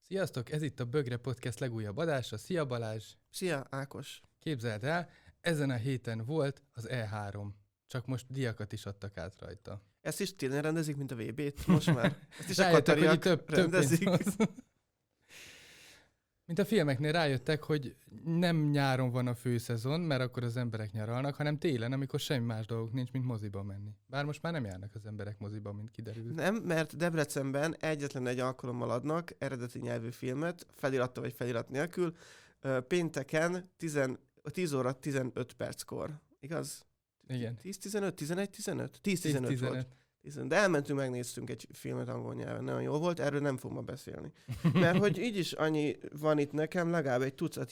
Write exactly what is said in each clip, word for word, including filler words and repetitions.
Sziasztok, ez itt a Bögre Podcast legújabb adása. Szia Balázs! Szia Ákos! Képzeld el, ezen a héten volt az E három. Csak most díjakat is adtak át rajta. Ezt is tényleg rendezik, mint a vé bét most már? Ezt is a Rájöttek, hogy katariak több, több rendezik? pénz hoz. Mint a filmeknél rájöttek, hogy nem nyáron van a főszezon, mert akkor az emberek nyaralnak, hanem télen, amikor semmi más dolgok nincs, mint moziba menni. Bár most már nem járnak az emberek moziba, mint kiderült. Nem, mert Debrecenben egyetlen egy alkalommal adnak eredeti nyelvű filmet, felirattal vagy felirat nélkül, ö, pénteken tíz óra tizenöt perckor. Igaz? Igen. tíz tizenöt, tizenegy tizenöt? tíz tizenöt tíz volt. De elmentünk, megnéztünk egy filmet angol nyelven, nagyon jó volt, erről nem fogom ma beszélni. Mert hogy így is annyi van itt nekem, legalább egy tucat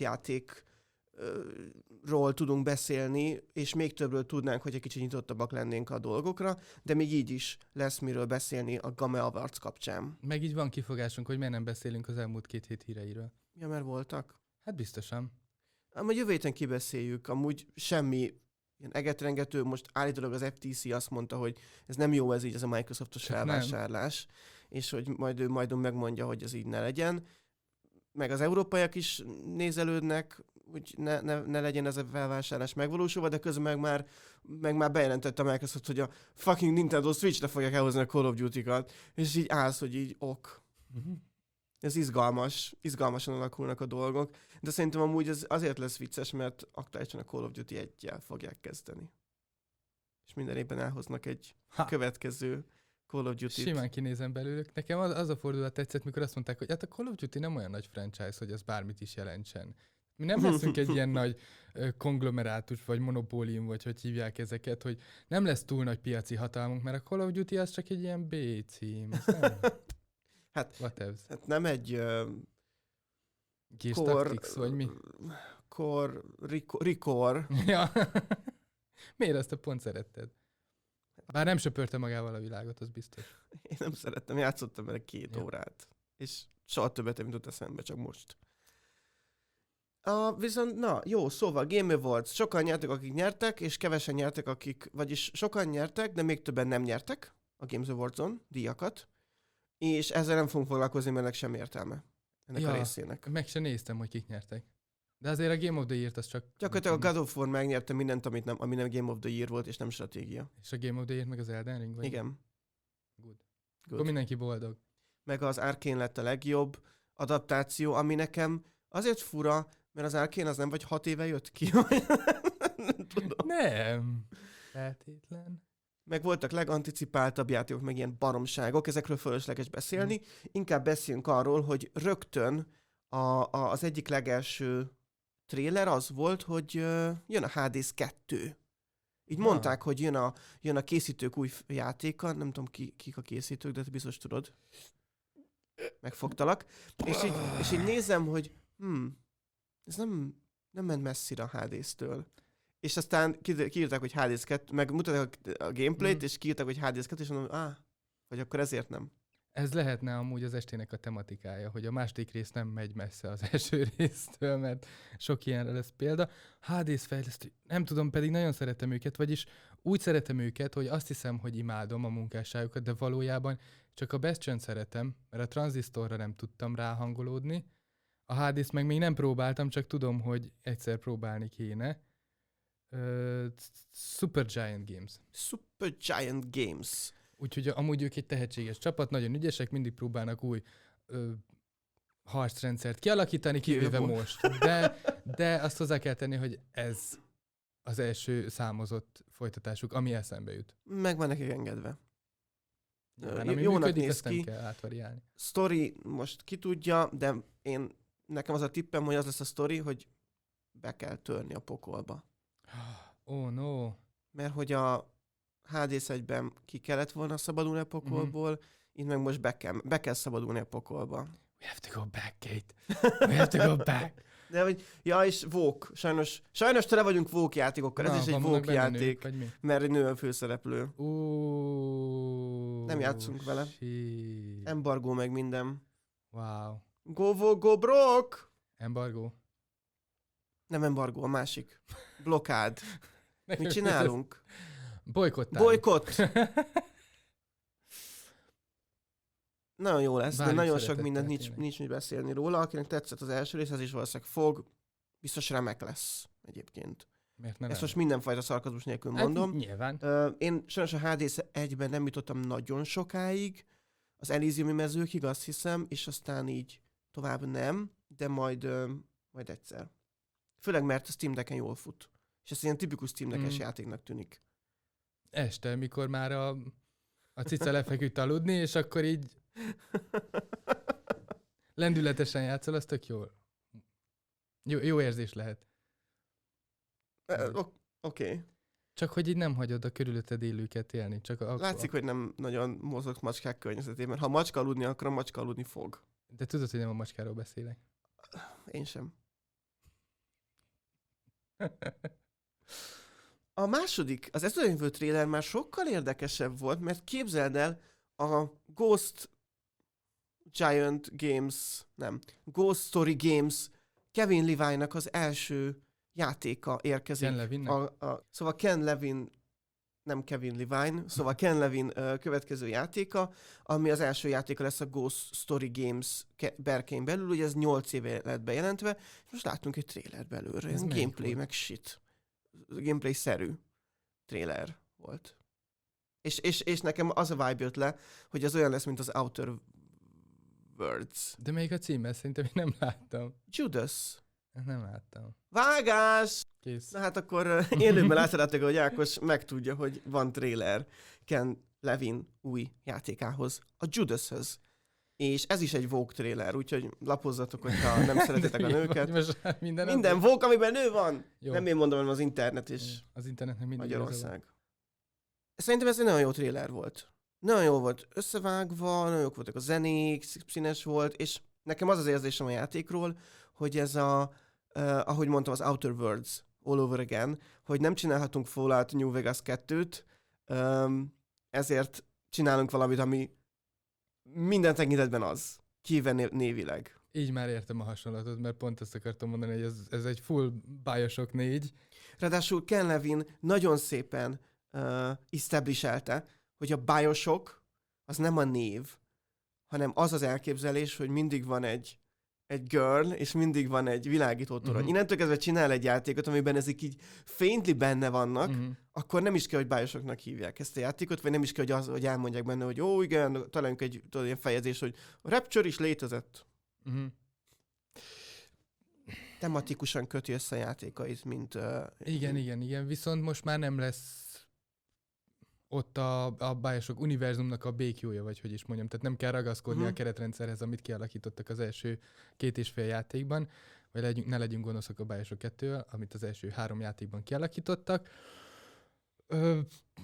játékról tudunk beszélni, és még többről tudnánk, hogy egy kicsit nyitottabbak lennénk a dolgokra, de még így is lesz miről beszélni a Game Awards kapcsán. Meg így van kifogásunk, hogy miért nem beszélünk az elmúlt két hét híreiről. Ja, mert voltak. Hát biztosan. Amúgy jövő héten kibeszéljük, amúgy semmi ilyen egetrengető, most állítólag az ef té cé azt mondta, hogy ez nem jó ez így, ez a Microsoftos Csak felvásárlás, nem. És hogy majd ő majd megmondja, hogy ez így ne legyen. Meg az európaiak is nézelődnek, hogy ne, ne, ne legyen ez a felvásárlás megvalósulva, de közben meg már, meg már bejelentette a Microsoft, hogy a fucking Nintendo Switch-re fogják elhozni a Call of Duty-kat, és így állsz, hogy így ok. Uh-huh. Ez izgalmas, izgalmasan alakulnak a dolgok, de szerintem amúgy ez azért lesz vicces, mert aktuálisan a Call of Duty egyel fogják kezdeni. És minden évben elhoznak egy ha. következő Call of Duty-t. Simán kinézem belőlük. Nekem az, az a fordulat tetszett, mikor azt mondták, hogy hát a Call of Duty nem olyan nagy franchise, hogy ez bármit is jelentsen. Mi nem leszünk egy ilyen nagy ö, konglomerátus, vagy monopólium, vagy hogy hívják ezeket, hogy nem lesz túl nagy piaci hatalmunk, mert a Call of Duty az csak egy ilyen B cím. Hát, hát nem egy uh, Gears Tactics, vagy mi? Core, Recore. Ja. Miért azt a pont szeretted? Bár nem söpörte magával a világot, az biztos. Én nem szerettem, játszottam vele két ja. órát. És soha többet nem jutott eszembe, csak most. Uh, viszont, na, jó, szóval Game Awards. Sokan nyertek, akik nyertek, és kevesen nyertek, akik, vagyis sokan nyertek, de még többen nem nyertek a Games Awards-on díjakat. És ezzel nem fogunk foglalkozni, mert ennek sem értelme. Ennek ja, a részének. Meg sem néztem, hogy kik nyertek. De azért a Game of the Year-t az csak... Gyakorlatilag a God of War megnyerte mindent, amit nem, ami nem Game of the Year volt, és nem stratégia. És a Game of the Year meg az Elden Ring? Vagy? Igen. Good. Good. Akkor mindenki boldog. Meg az Arkane lett a legjobb adaptáció, ami nekem azért fura, mert az Arkane az nem vagy hat éve jött ki. nem tudom. Nem. Feltétlen. Meg voltak leganticipáltabb játékok, meg ilyen baromságok, ezekről fölösleges beszélni. Mm. Inkább beszéljünk arról, hogy rögtön a, a, az egyik legelső trailer az volt, hogy uh, jön a Hades kettő. Így ah. mondták, hogy jön a, jön a készítők új játéka, nem tudom ki, kik a készítők, de te biztos tudod. Megfogtalak. És így, és így nézem, hogy hm, ez nem, nem ment messzire a Hades-től. És aztán kiírták, hogy Hades kettő, meg mutatták a gameplayt, mm. és kiírták, hogy Hades kettő, és mondom, áh, vagy akkor ezért nem. Ez lehetne amúgy az estének a tematikája, hogy a második rész nem megy messze az első résztől, mert sok ilyenre lesz példa. Hades fejlesztő, nem tudom, pedig nagyon szeretem őket, vagyis úgy szeretem őket, hogy azt hiszem, hogy imádom a munkásságukat, de valójában csak a Bastion szeretem, mert a Transistorra nem tudtam ráhangolódni. A Hades meg még nem próbáltam, csak tudom, hogy egyszer próbálni kéne. Uh, Supergiant Games. Supergiant Games. Úgyhogy amúgy ők egy tehetséges csapat, nagyon ügyesek, mindig próbálnak új ö, harcrendszert kialakítani, kivéve most. De, de azt hozzá kell tenni, hogy ez az első számozott folytatásuk, ami eszembe jut. Meg van nekik engedve. Nyilván, ami jónak működik, néz ki. Nem kell átvariálni. Story most ki tudja, de én, nekem az a tippem, hogy az lesz a sztori, hogy be kell törni a pokolba. Oh no. Mert hogy a Hades egyben ki kellett volna szabadulni a pokolból, mm-hmm. itt meg most be kell, be kell szabadulni a pokolba. We have to go back, Kate. We have to go back. De hogy, ja, és Vók. Sajnos, sajnos tele vagyunk Vók játékokkal. Na, ez is egy Vók játék, nők, mert egy nő a főszereplő. Uh, Nem játszunk vele. Shit. Embargó meg minden. Wow. Go Vók, go Brock! Embargó? Nem embargó, a másik. Blokád. Mit csinálunk? Bolykottálunk. Bolykott! nagyon jó lesz, Várjuk de nagyon sok szeretettel mindent nincs, tényleg. nincs mit beszélni róla. Akinek tetszett az első rész, az is valószínűleg fog. Biztos remek lesz egyébként. Miért ne Ezt lenne? most mindenfajta szarkazmus nélkül Hát, mondom. nyilván. Ö, én sajnos a Hades egyben nem jutottam nagyon sokáig, az Elysiumi mezőkig azt hiszem, és aztán így tovább nem, de majd, ö, majd egyszer. Főleg mert a Steam Decken jól fut. És ez ilyen tipikus Steam Deckes Mm. játéknak tűnik. Este, mikor már a, a cica lefeküdt aludni, és akkor így lendületesen játszol, az tök jó. Jó, jó érzés lehet. Ö, ok- Oké. Okay. Csak hogy így nem hagyod a körülötted élőket élni. Csak a, Látszik, hogy nem nagyon mozogsz macskák környezetében. Ha macska aludni, akkor a macska aludni fog. De tudod, hogy nem a macskáról beszélek. Én sem. A második, az Ezredo trailer már sokkal érdekesebb volt, mert képzeld el, a Ghost Giant Games, nem, Ghost Story Games Kevin Levine-nak az első játéka érkezik. Ken Levinnek? A, a, szóval Ken Levin, nem Kevin Levine, szóval Ken Levin uh, következő játéka, ami az első játéka lesz a Ghost Story Games ke- berkein belül, ugye ez nyolc éve lett bejelentve, és most láttunk egy trailer belőle, ez gameplay meg shit. Gameplay-szerű trailer volt. És, és, és nekem az a vibe jött le, hogy az olyan lesz, mint az Outer Worlds. De még a címe, szerintem én nem láttam. Judas. Nem láttam. Vágás! Kész. Na hát akkor uh, élőben láthatátok, hogy Ákos megtudja, hogy van trailer Ken Levin új játékához, a Judashöz. És ez is egy Vogue trailer, úgyhogy lapozzatok, hogyha nem szeretitek a nőket. Most minden Minden Vogue, amiben nő van! Jó. Nem én mondom, hanem az internet is. Az internetnek mindig igaza van. Magyarország. Szerintem ez egy nagyon jó trailer volt. Nagyon jó volt összevágva, nagyon jók voltak a zenék, színes volt, és nekem az az érzésem a játékról, hogy ez a, uh, ahogy mondtam, az Outer Worlds all over again, hogy nem csinálhatunk Fallout New Vegas kettőt, um, ezért csinálunk valamit, ami minden tekintetben az, kivéve név- névileg. Így már értem a hasonlatot, mert pont ezt akartam mondani, hogy ez, ez egy full Bioshock négy. Ráadásul Ken Levin nagyon szépen uh, establishelte, hogy a Bioshock az nem a név, hanem az az elképzelés, hogy mindig van egy, egy girl, és mindig van egy világító torony. Uh-huh. Innentől kezdve csinál egy játékot, amiben ezek így faintly benne vannak, Uh-huh. akkor nem is kell, hogy Bioshocknak hívják ezt a játékot, vagy nem is kell, hogy, az, hogy elmondják benne, hogy ó, igen, találjunk egy tudod, ilyen fejezés, hogy a Rapture is létezett. Uh-huh. Tematikusan köti össze a játékait, mint... Uh, Igen, igen, igen, viszont most már nem lesz ott a, a Bioshock univerzumnak a békjója, vagy hogy is mondjam. Tehát nem kell ragaszkodni Uh-huh. a keretrendszerhez, amit kialakítottak az első két és fél játékban, vagy legyünk, ne legyünk gonoszak a Bioshock kettővel, amit az első három játékban kialakítottak. Ö,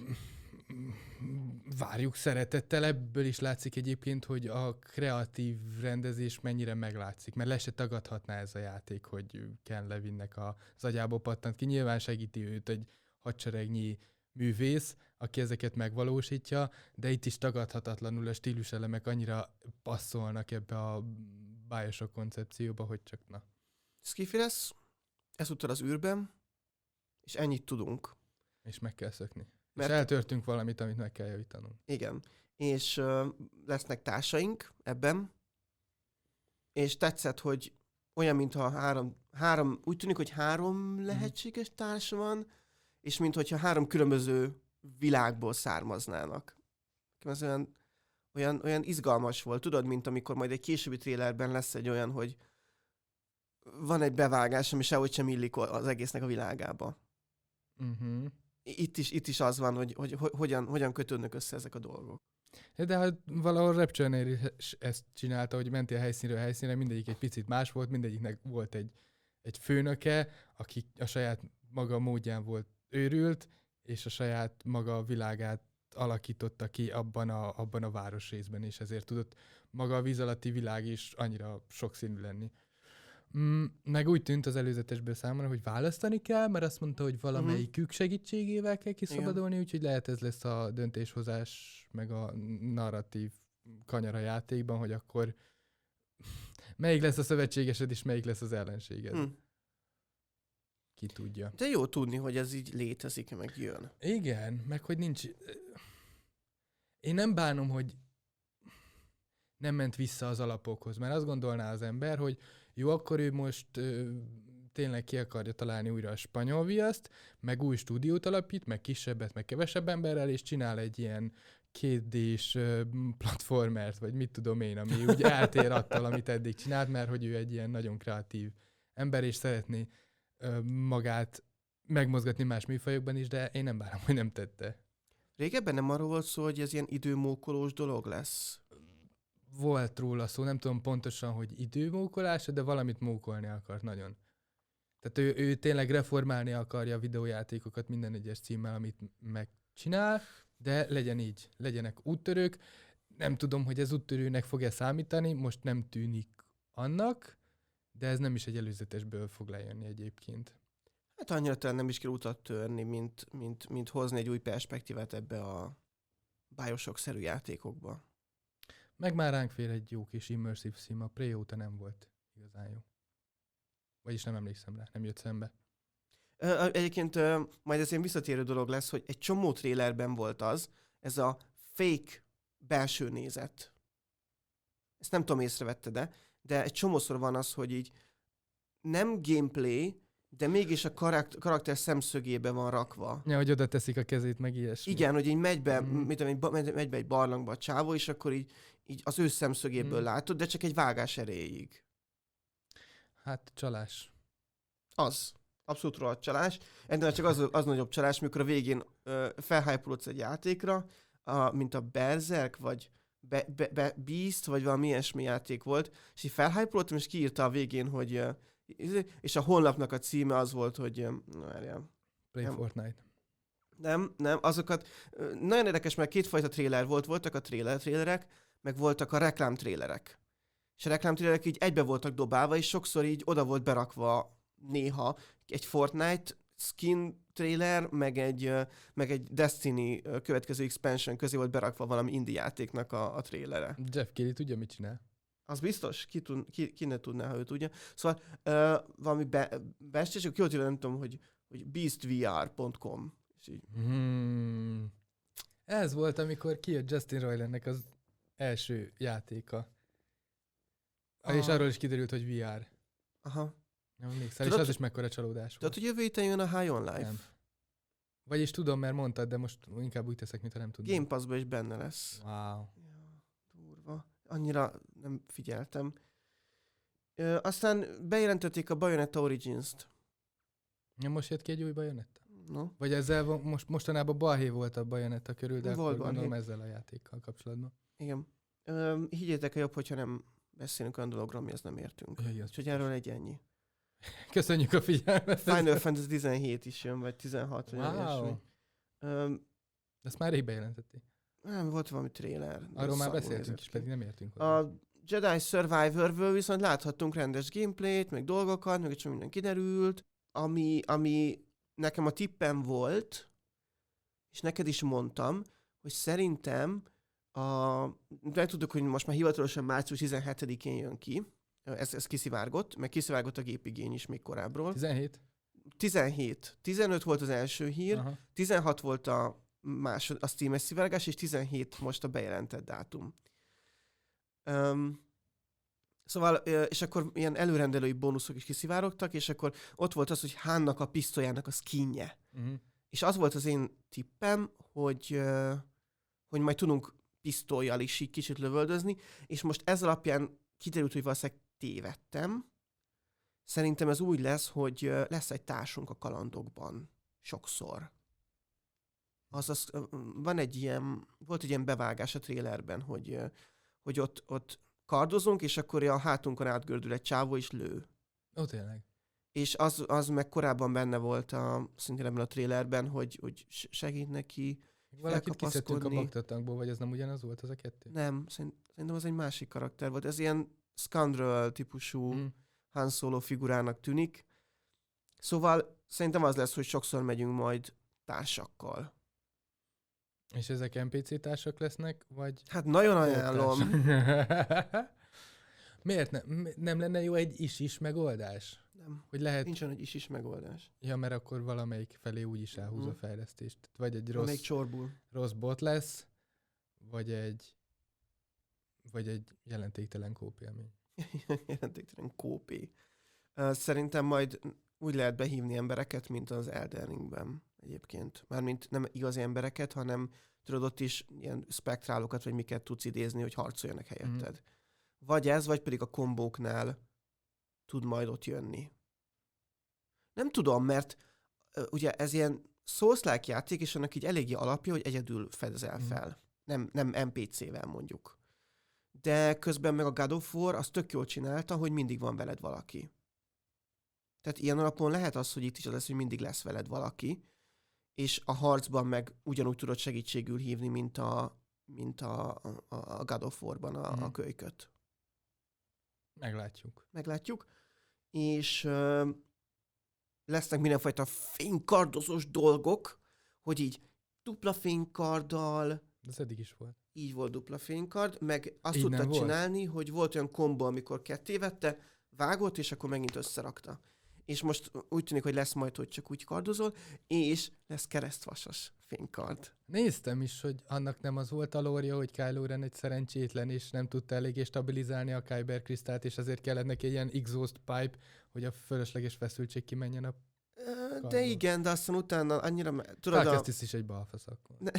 várjuk szeretettel, ebből is látszik egyébként, hogy a kreatív rendezés mennyire meglátszik, mert le se tagadhatná ez a játék, hogy Ken Levinnek az agyából pattant ki. Nyilván segíti őt egy hadseregnyi művész, aki ezeket megvalósítja, de itt is tagadhatatlanul a stíluselemek annyira passzolnak ebbe a Bioshock koncepcióba, hogy csak na. Skifi lesz, ezúttal az űrben, és ennyit tudunk. És meg kell szökni. Mert- És eltörtünk valamit, amit meg kell javítanunk. Igen. És uh, lesznek társaink ebben, és tetszett, hogy olyan, mintha három, három, úgy tűnik, hogy három lehetséges társ van, és mintha három különböző világból származnának. Ez olyan, olyan, olyan izgalmas volt, tudod, mint amikor majd egy későbbi trélerben lesz egy olyan, hogy van egy bevágás, ami sehogy sem illik az egésznek a világába. Uh-huh. Itt is, itt is az van, hogy, hogy, hogy hogyan, hogyan kötődnek össze ezek a dolgok. De hát valahol Rapture-nél is ezt csinálta, hogy mentél helyszínről helyszínre, mindegyik egy picit más volt, mindegyiknek volt egy, egy főnöke, aki a saját maga módján volt őrült, és a saját maga világát alakította ki abban a, abban a városrészben, és ezért tudott maga a víz alatti világ is annyira sokszínű lenni. Mm, meg úgy tűnt az előzetesből számomra, hogy választani kell, mert azt mondta, hogy valamelyikük segítségével kell kiszabadulni, úgyhogy lehet ez lesz a döntéshozás, meg a narratív kanyar a játékban, hogy akkor melyik lesz a szövetségesed, és melyik lesz az ellenséged. Hm. Ki tudja. De jó tudni, hogy ez így létezik, meg jön. Igen, meg hogy nincs... Én nem bánom, hogy nem ment vissza az alapokhoz, mert azt gondolná az ember, hogy jó, akkor ő most ö, tényleg ki akarja találni újra a spanyol viaszt, meg új stúdiót alapít, meg kisebbet, meg kevesebb emberrel, és csinál egy ilyen kétdés platformert, vagy mit tudom én, ami úgy eltér attól, amit eddig csinált, mert hogy ő egy ilyen nagyon kreatív ember, és szeretné ö, magát megmozgatni más műfajokban is, de én nem várom, hogy nem tette. Régebben nem arról volt szó, hogy ez ilyen időmókolós dolog lesz? Volt róla szó, nem tudom pontosan, hogy időmókolása, de valamit mókolni akart nagyon. Tehát ő, ő tényleg reformálni akarja a videójátékokat minden egyes címmel, amit megcsinál, de legyen így, legyenek úttörők. Nem tudom, hogy ez úttörőnek fog-e számítani, most nem tűnik annak, de ez nem is egy előzetesből fog lejönni egyébként. Hát annyira talán nem is kell utat törni, mint, mint, mint hozni egy új perspektívát ebbe a Bioshock-szerű játékokba. Meg már ránk fér egy jó kis immersive sim, a Prey óta nem volt igazán jó. Vagyis nem emlékszem rá, nem jött szembe. Ö, egyébként ö, majd ez ilyen visszatérő dolog lesz, hogy egy csomó trélerben volt az, ez a fake belső nézet. Ezt nem tudom, észrevette, de, de egy csomószor van az, hogy így nem gameplay, de mégis a karakter, karakter szemszögébe van rakva. Ja, hogy oda teszik a kezét, meg ilyesmi. Igen, hogy így megy be, Mm. mit tudom, egy, megy, megy be egy barlangba a csávó, és akkor így, így az ő szemszögéből Mm. látod, de csak egy vágás erejéig. Hát csalás. Az. Abszolút rohadt csalás. Ennél csak az, az nagyobb csalás, mikor a végén ö, felhypolodsz egy játékra, a, mint a Berserk, vagy be, be, be, Beast, vagy valami ilyesmi játék volt, és így felhypolodtam, és kiírta a végén, hogy ö, és a honlapnak a címe az volt, hogy ö, na, várjál. Play Nem. Fortnite. Nem, nem, azokat, ö, nagyon érdekes, mert kétfajta tréler volt, voltak a tréler trélerek, meg voltak a reklám trélerek. És a reklám trélerek így egybe voltak dobálva, és sokszor így oda volt berakva néha egy Fortnite skin trailer, meg egy, ö, meg egy Destiny ö, következő expansion közé volt berakva valami indie játéknak a, a trailere. Jeff Keighley tudja, mit csinál. Az biztos? Ki, tud, ki, ki ne tudná, ha ő tudja. Szóval ö, valami be, bestés, ki volt írva, nem tudom, hogy, hogy beast v r pont com. És így, Hmm. Ez volt, amikor kijött Justin Roilandnek az első játéka. Ah. És Ah. arról is kiderült, hogy vé er. aha. Nem emlékszel, és Tudod, az is mekkora csalódás Tudod, volt. hogy jövő héten jön a High on Life? Nem. Vagyis tudom, mert mondtad, de most inkább úgy teszek, mintha nem tudnám. Game Pass-ban is benne lesz. Wow. Ja, durva. Annyira nem figyeltem. Ö, aztán bejelentették a Bayonetta Origins-t. Ja, most jött ki egy új Bayonetta? No? Vagy ezzel van- most, mostanában balhé volt a Bayonetta körül, de Volt akkor balhé. gondolom ezzel a játékkal kapcsolatban. Igen. Ö, higgyétek el jobb, hogyha nem beszélünk olyan dologról, amihez nem értünk. Jaj, az Úgyhogy erről egy ennyi. Köszönjük a figyelmet. Final Fantasy tizenhét is jön, vagy tizenhat, vagy Wow. ilyesmi. Ö, Ezt már rég bejelentették. nem, volt valami trailer. Arról már Szarul beszéltünk nézett is, ki. pedig nem értünk hozzá. A Jedi Survivor-ből viszont láthattunk rendes gameplayt, meg dolgokat, meg egy csomó minden kiderült, ami, ami nekem a tippem volt, és neked is mondtam, hogy szerintem a, de tudjuk, hogy most már hivatalosan március tizenhetedikén jön ki, ez, ez kiszivárgott, meg kiszivárgott a gépigény is még korábbról. tizenhét? tizenhét. tizenöt volt az első hír, Aha. tizenhat volt a másod, a Steam-es szivárgás, és tizenhét most a bejelentett dátum. Um, szóval, ö, és akkor ilyen előrendelői bónuszok is kiszivárogtak, és akkor ott volt az, hogy Hánnak a pisztolyának a skinje. Uh-huh. És az volt az én tippem, hogy, ö, hogy majd tudunk pisztollyal is így kicsit lövöldözni, és most ez alapján kiderült, hogy valószínűleg tévedtem. Szerintem ez úgy lesz, hogy ö, lesz egy társunk a kalandokban. Sokszor. Azaz, ö, van egy ilyen, volt egy ilyen bevágás a trélerben, hogy, ö, hogy ott, ott kardozunk, és akkor a hátunkon átgördül egy csávó, és lő. Ó, tényleg. És az, az meg korábban benne volt a, szintén ebben a trélerben, hogy, hogy s- segít neki. Valakit kiszedtünk a Felkapaszkodni. baktatagból, vagy ez nem ugyanaz volt az a kettő? Nem, szerint- szerintem az egy másik karakter volt. Ez ilyen Scoundrel típusú Mm. Han Solo figurának tűnik. Szóval szerintem az lesz, hogy sokszor megyünk majd társakkal. És ezek en pé cé társak lesznek, vagy... Hát nagyon ajánlom. Társak? Miért ne, mi- nem lenne jó egy is-is megoldás? Nem, Hogy lehet... nincsen egy is-is megoldás. Ja, mert akkor valamelyik felé úgy is elhúz a Mhm. fejlesztést. Vagy egy Rossz. rossz, Még csorbul. rossz bot lesz, vagy egy vagy egy jelentéktelen kópélmény. Jelentéktelen kópé. Szerintem majd úgy lehet behívni embereket, mint az Elden Ringben egyébként. Mármint nem igazi embereket, hanem tudod, ott is ilyen spektrálókat, vagy miket tudsz idézni, hogy harcoljanak helyetted. Mm. Vagy ez, vagy pedig a kombóknál tud majd ott jönni. Nem tudom, mert uh, ugye ez ilyen Souls-like játék, és annak így eléggé alapja, hogy egyedül fedezel mm. fel. Nem, nem en pé cével mondjuk. De közben meg a God of War az tök jól csinálta, hogy mindig van veled valaki. Tehát ilyen alapon lehet az, hogy itt is az lesz, hogy mindig lesz veled valaki, és a harcban meg ugyanúgy tudod segítségül hívni, mint a, mint a, a, a God of War-ban a, mm. a kölyköt. Meglátjuk. Meglátjuk. És ö, lesznek mindenfajta fénykardozós dolgok, hogy így dupla fénykarddal. Ez eddig is volt. Így volt dupla fénykard, meg azt így tudtad volt? csinálni, hogy volt olyan kombó, amikor ketté vette, vágott, és akkor megint összerakta. És most úgy tűnik, hogy lesz majd, hogy csak úgy kardozol, és lesz keresztvasos fénykard. Néztem is, hogy annak nem az volt a lória, hogy Kylo Ren egy szerencsétlen, és nem tudta eléggé stabilizálni a Kyber kristált, és azért kellett neki egy ilyen exhaust pipe, hogy a fölösleges feszültség kimenjen a kardon. De igen, de aztán utána annyira... Tudod, a... is egy balfasz akkor. Ne...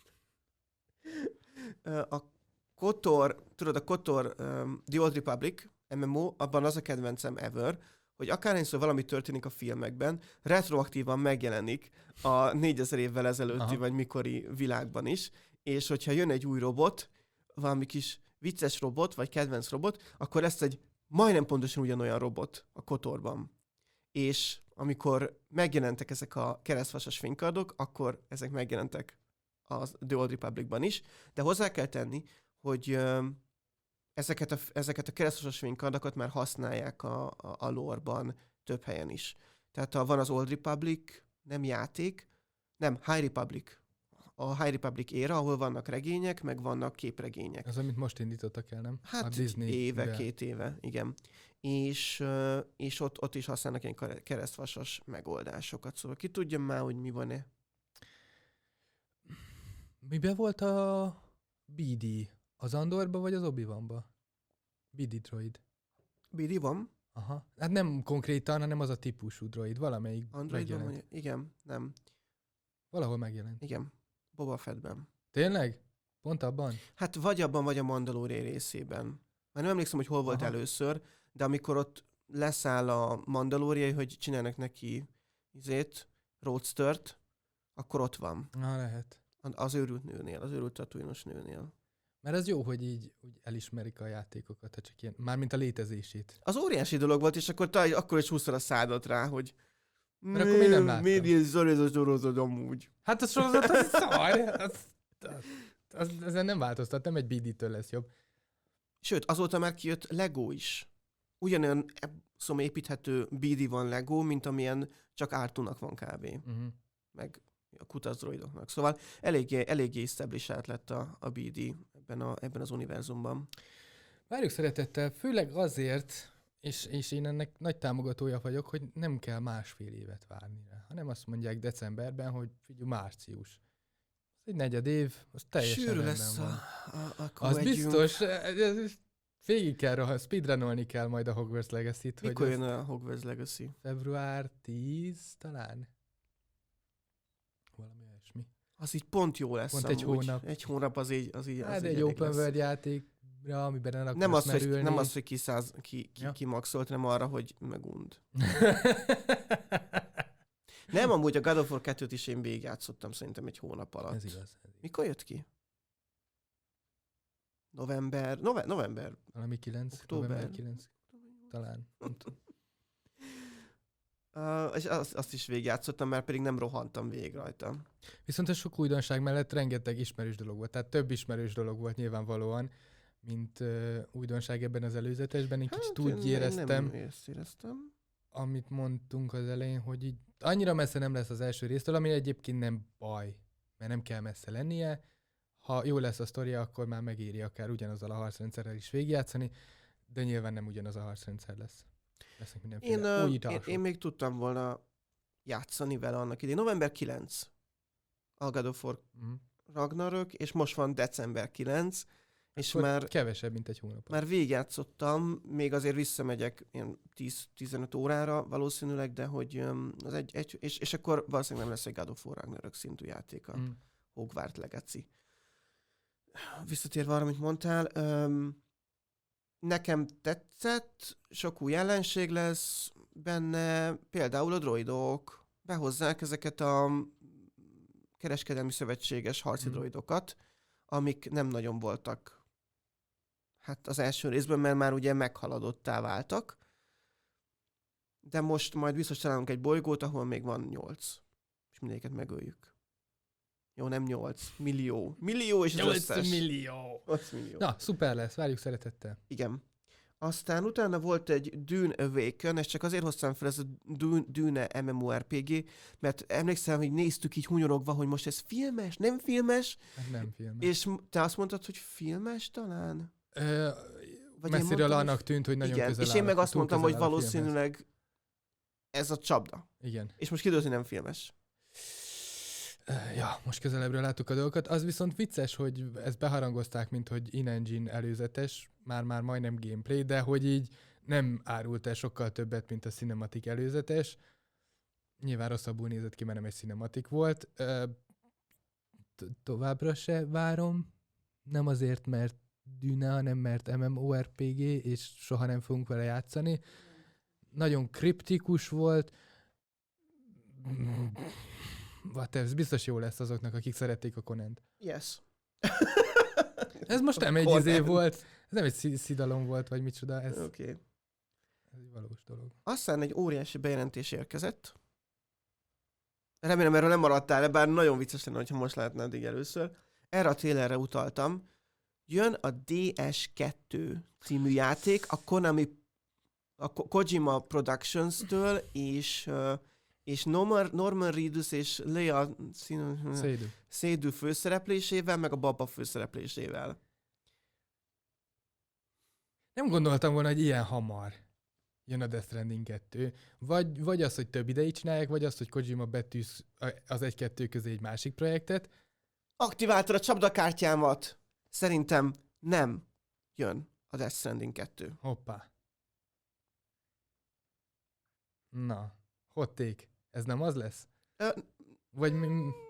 a Kotor, tudod, a Kotor um, The Old Republic em em o, abban az a kedvencem ever, hogy akárhányszor valami történik a filmekben, retroaktívan megjelenik a négyezer évvel ezelőtti Aha. vagy mikori világban is, és hogyha jön egy új robot, valami kis vicces robot, vagy kedvenc robot, akkor lesz egy majdnem pontosan ugyanolyan robot a Kotorban. És amikor megjelentek ezek a keresztvasas fénykardok, akkor ezek megjelentek a The Old Republicban is, de hozzá kell tenni, hogy ö, ezeket a, ezeket a keresztvasos fénykardokat már használják a, a, a lore-ban több helyen is. Tehát a, van az Old Republic, nem játék, nem, High Republic. A High Republic éra, ahol vannak regények, meg vannak képregények. Ez, amit most indítottak el, nem? Hát a Disney éve, be. két éve, igen. És, és ott, ott is használnak ilyen keresztvasas megoldásokat. Szóval ki tudja már, hogy mi van-e? Miben volt a bé dé? Az Andorba vagy az Obi-Wanba? bé dé droid. bé dé van? Aha. Hát nem konkrétan, hanem az a típusú droid. Valamelyik Androidban megjelent. Van, igen, nem. Valahol megjelent. Igen. Boba Fettben. Tényleg? Pont abban? Hát vagy abban, vagy a Mandalorian részében. Már nem emlékszem, hogy hol volt Aha. először, de amikor ott leszáll a Mandalorian, hogy csinálnak neki izét, roadstert, akkor ott van. Na, lehet. Az őrült nőnél, az őrült tatooine-os nőnél. Mert az jó, hogy így úgy elismerik a játékokat, csak ilyen, mármint a létezését. Az óriási dolog volt, és akkor te akkor is húztad a szádat rá, hogy mert akkor még nem láttam. Miért ilyen szar ez a sorozat amúgy? Hát a sorozat az szar. Az, az, az, ezen nem változtat, nem egy bé dé-től lesz jobb. Sőt, azóta már kijött Lego is. Ugyanolyan szóval építhető bé dé van Lego, mint amilyen csak Ártunak van kb. Uh-huh. Meg a kutacdroidoknak. Szóval eléggé, eléggé established lett a, a bé dé ebben, a, ebben az univerzumban. Várjuk szeretettel, főleg azért, és, és én ennek nagy támogatója vagyok, hogy nem kell másfél évet várni rá, hanem azt mondják decemberben, hogy figyelj, március. Ez egy negyed év, az teljesen sűrű rendben lesz van. A, a, a az biztos, végig kell, speedrunolni kell majd a Hogwarts Legacy-t. Mikor jön a Hogwarts Legacy? február tíz talán? Valami olyasmi. Az így pont jó lesz. Pont egy hónap. Egy hónap az így az így Hát az egy open lesz. World játékra, amiben el akarsz nem az, merülni. hogy, nem az, hogy kiszáz, ki, ki, ja. kimaxolt, hanem arra, hogy megund. Nem, amúgy a God of War kettőt is én végigjátszottam szerintem egy hónap alatt. Ez igaz. Ez igaz. Mikor jött ki? November, nove, november. Valami kilenc, október. november kilenc. Talán. Uh, és azt, azt is végigjátszottam, mert pedig nem rohantam végig rajta. Viszont a sok újdonság mellett rengeteg ismerős dolog volt. Tehát több ismerős dolog volt nyilvánvalóan, mint uh, újdonság ebben az előzetesben. Én hát kicsit úgy éreztem, nem éreztem, amit mondtunk az elején, hogy így annyira messze nem lesz az első résztől, ami egyébként nem baj, mert nem kell messze lennie. Ha jó lesz a sztoria, akkor már megéri akár ugyanazzal a harcrendszerrel is végigjátszani, de nyilván nem ugyanaz a harcrendszer lesz. Lesznek mindenféle én, én, én még tudtam volna játszani vele annak idején. november kilenc a God of War uh-huh. Ragnarök, és most van december kilenc, És Akkor már, kevesebb, mint egy hónap. már végigjátszottam, még azért visszamegyek ilyen tíz-tizenöt órára valószínűleg, de hogy öm, az egy, egy és, és akkor valószínűleg nem lesz egy God of War Ragnarök szintű játék a Mm. Hogwarts Legacy. Visszatérve arra, amit mondtál, öm, nekem tetszett, sok új ellenség lesz benne, például a droidok, behozzák ezeket a kereskedelmi szövetséges harci Mm. droidokat, amik nem nagyon voltak hát az első részben, mert már ugye meghaladottá váltak, de most majd biztos találunk egy bolygót, ahol még van nyolc, és mindegyiket megöljük. Jó, nem nyolc, millió. Millió és az nyolc összes. millió! nyolc millió. Na, szuper lesz, várjuk szeretettel. Igen. Aztán utána volt egy Dune Awaken, ezt csak azért hoztam fel, ez a Dune, Dune MMORPG, mert emlékszem, hogy néztük így hunyorogva, hogy most ez filmes, nem filmes, Hát nem film. és te azt mondtad, hogy filmes talán? Ö, Vagy én messziről mondtam, annak hogy- tűnt, hogy nagyon Igen, közel és én áll meg a- azt túl mondtam, közel hogy áll a filmhez. valószínűleg ez a csapda. Igen. És most kiderült, hogy nem filmes. Ö, Ja, most közelebbről láttuk a dolgokat. Az viszont vicces, hogy ezt beharangozták, mint hogy in-engine előzetes, már-már majdnem gameplay, de hogy így nem árult el sokkal többet, mint a cinematic előzetes. Nyilván rosszabbul nézett ki, mert nem egy cinematic volt. Ö, to- Továbbra se várom. Nem azért, mert Dune, hanem mert MMORPG, és soha nem fogunk vele játszani. Nagyon kriptikus volt. What ez biztos jó lesz azoknak, akik szerették a Conant. Yes. Ez most nem egy Conan. izé volt, ez nem egy szi- szidalom volt, vagy micsoda, ez, Oké. Okay. ez egy valós dolog. Aztán egy óriási bejelentés érkezett. Remélem, erről nem maradtál le, bár nagyon vicces lenne, hogyha most látnád így először. Erre a trailerre utaltam. Jön a dé es kettő című játék, a Konami, a Ko- Kojima Productions-től, és, uh, és Norman, Norman Reedus és Lea Szédű. Seydoux főszereplésével, meg a Baba főszereplésével. Nem gondoltam volna, hogy ilyen hamar jön a Death Stranding kettő. Vagy, vagy az, hogy több ideig csinálják, vagy az, hogy Kojima betűz az egy-kettő közé egy másik projektet. Aktiváltad a csapdakártyámat! Szerintem nem jön a Death Stranding kettő. Hoppá. Na, hot take. Ez nem az lesz? Ö, Vagy mi...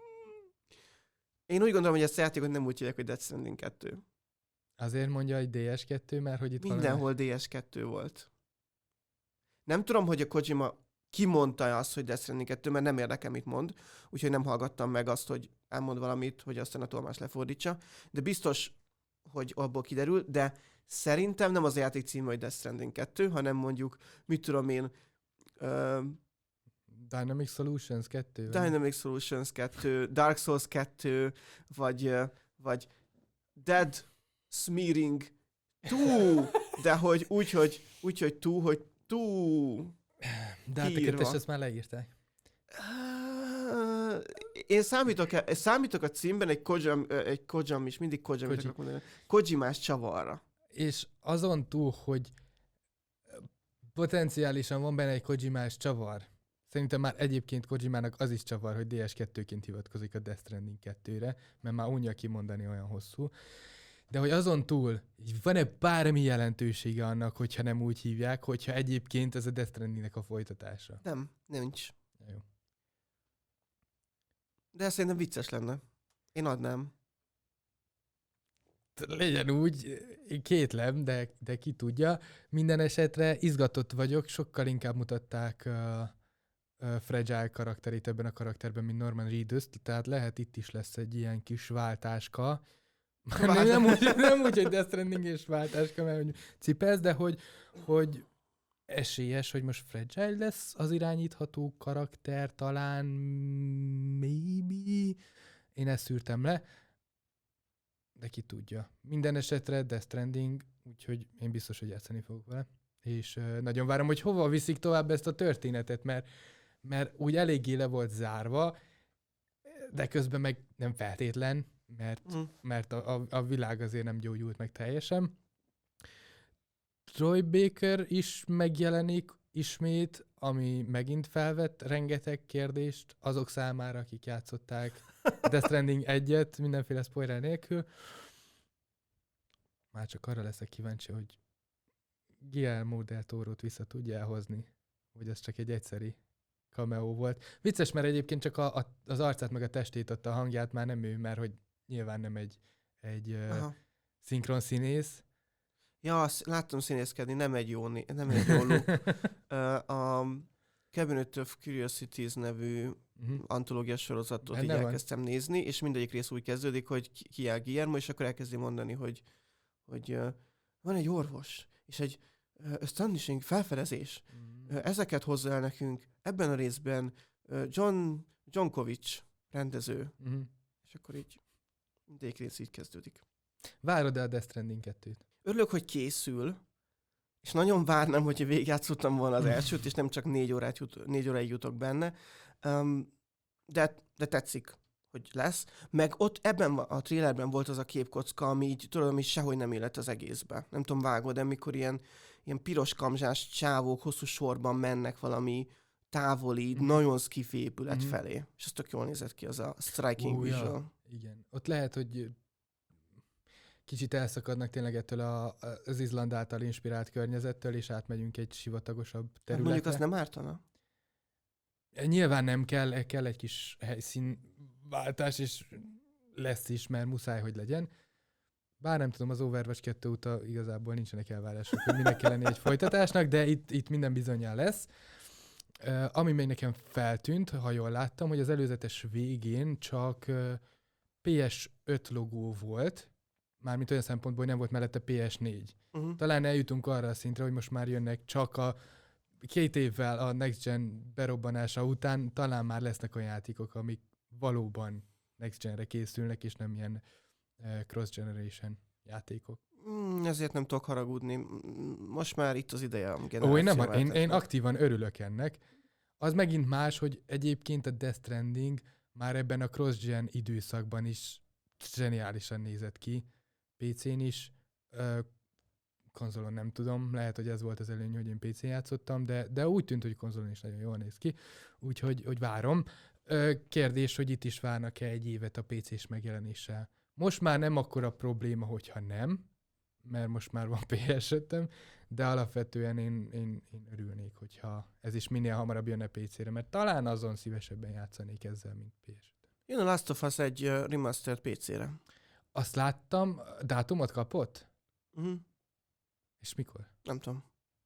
Én úgy gondolom, hogy ezt a játékot nem úgy hívják, hogy Death Stranding kettő. Azért mondja, hogy dé es kettő, mert hogy itt Mindenhol dé es kettő volt. Nem tudom, hogy a Kojima kimondta azt, hogy Death Stranding kettő, mert nem érdekel, mit mond, úgyhogy nem hallgattam meg azt, hogy elmond valamit, hogy aztán a tolmács lefordítsa, de biztos, hogy abból kiderül, de szerintem nem az a játék címe, hogy Death Stranding kettő, hanem mondjuk, mit tudom én, uh, Dynamic Solutions kettő. vagy? Dynamic Solutions kettő, Dark Souls kettő, vagy, uh, vagy Dead Smearing kettő, de hogy úgy, hogy, úgy, hogy túl, hogy túl. De hát a kiírva. kettes ezt már leírták. Uh, Én számítok, számítok a címben egy Kojam, egy Kojam is, mindig Kojam, Koji. akarok mondani, Kojimás csavarra. És azon túl, hogy potenciálisan van benne egy Kojimás csavar, szerintem már egyébként Kojimának az is csavar, hogy dé es kettőként hivatkozik a Death Stranding kettőre, mert már unja kimondani olyan hosszú. De hogy azon túl, így van-e bármi jelentősége annak, hogyha nem úgy hívják, hogyha egyébként ez a Death Strandingnek a folytatása? Nem, nincs. Jó. De szerintem vicces lenne. Én adnám. Legyen úgy, én kétlem, de, de ki tudja. Minden esetre izgatott vagyok, sokkal inkább mutatták uh, uh, Fragile karakterét ebben a karakterben, mint Norman Reedus, tehát lehet itt is lesz egy ilyen kis váltáska. nem, nem, úgy, nem úgy, hogy Death Stranding és váltáska, mert hogy cipesz, de hogy, hogy esélyes, hogy most Fragile lesz az irányítható karakter, talán maybe. Én ezt szűrtem le. De ki tudja. Minden esetre Death Stranding, úgyhogy én biztos, hogy játszani fogok vele. És uh, nagyon várom, hogy hova viszik tovább ezt a történetet, mert, mert úgy eléggé le volt zárva, de közben meg nem feltétlen, mert, Mm. mert a, a, a világ azért nem gyógyult meg teljesen. Troy Baker is megjelenik ismét, ami megint felvett rengeteg kérdést azok számára, akik játszották Death Stranding egyet, mindenféle spoiler nélkül. már csak arra leszek kíváncsi, hogy Guillermo del Toro-t vissza tudja elhozni, hogy ez csak egy egyszeri cameo volt. Vicces, mert egyébként csak a, a, az arcát meg a testét adta, a hangját már nem ő, mert hogy nyilván nem egy, egy uh, szinkron színész. Ja, azt láttam színészkedni, nem egy jó, né- nem egy jó ló. uh, a Cabinet of Curiosities nevű uh-huh. antológiás sorozatot így elkezdtem nézni, és mindegyik rész úgy kezdődik, hogy kiáll Guillermo, és akkor elkezdi mondani, hogy, hogy uh, van egy orvos, és egy uh, astonishing felfedezés. Uh-huh. Uh, ezeket hozza el nekünk ebben a részben uh, John Jonkovics rendező. Uh-huh. És akkor így mindegyik rész így kezdődik. Várod-e a Death Stranding kettőt? Örülök, hogy készül, és nagyon várnám, hogyha végigjátszottam volna az elsőt, és nem csak négy, órát jut, négy óráig jutok benne. Um, de, de tetszik, hogy lesz. Meg ott ebben a trailerben volt az a képkocka, ami így, tudom, ami sehogy nem illett az egészbe. Nem tudom, vágod, de mikor ilyen, ilyen piros kamzsás csávók hosszú sorban mennek valami távoli, mm-hmm. nagyon skifi épület mm-hmm. felé. És az tök jól nézett ki, az a striking uh, visual. Ja. Igen. Ott lehet, hogy kicsit elszakadnak tényleg ettől a, az Izland által inspirált környezettől, és átmegyünk egy sivatagosabb területre. Mondjuk azt nem ártana? Nyilván nem kell, kell egy kis helyszínváltás, és lesz is, mert muszáj, hogy legyen. Bár nem tudom, az Overwatch kettő óta igazából nincsenek elvárások, hogy minek kellene egy folytatásnak, de itt, itt minden bizonnyán lesz. Uh, ami még nekem feltűnt, ha jól láttam, hogy az előzetes végén csak uh, pé es öt logó volt, mármint olyan szempontból, hogy nem volt mellette pé es négy. Uh-huh. Talán eljutunk arra a szintre, hogy most már jönnek csak a két évvel a Next Gen berobbanása után, talán már lesznek olyan játékok, amik valóban Next Genre készülnek, és nem ilyen uh, cross-generation játékok. Mm, ezért nem tudok haragudni. Most már itt az ideje a generáció. Ó, én, nem, én, én aktívan örülök ennek. Az megint más, hogy egyébként a Death Stranding már ebben a cross-gen időszakban is zseniálisan nézett ki. pé cén is, uh, konzolon nem tudom, lehet, hogy ez volt az előny, hogy én pé cén játszottam, de, de úgy tűnt, hogy konzolon is nagyon jól néz ki, úgyhogy hogy várom. Uh, kérdés, hogy itt is várnak-e egy évet a pé cés megjelenéssel. Most már nem akkora probléma, hogyha nem, mert most már van pé es ötöm, de alapvetően én, én, én örülnék, hogyha ez is minél hamarabb jönne pé cére, mert talán azon szívesebben játszanék ezzel, mint pé es ötön. Jön a Last of Us egy uh, remastered pé cére. Azt láttam, dátumot kapott? Uh-huh. És mikor? Nem tudom.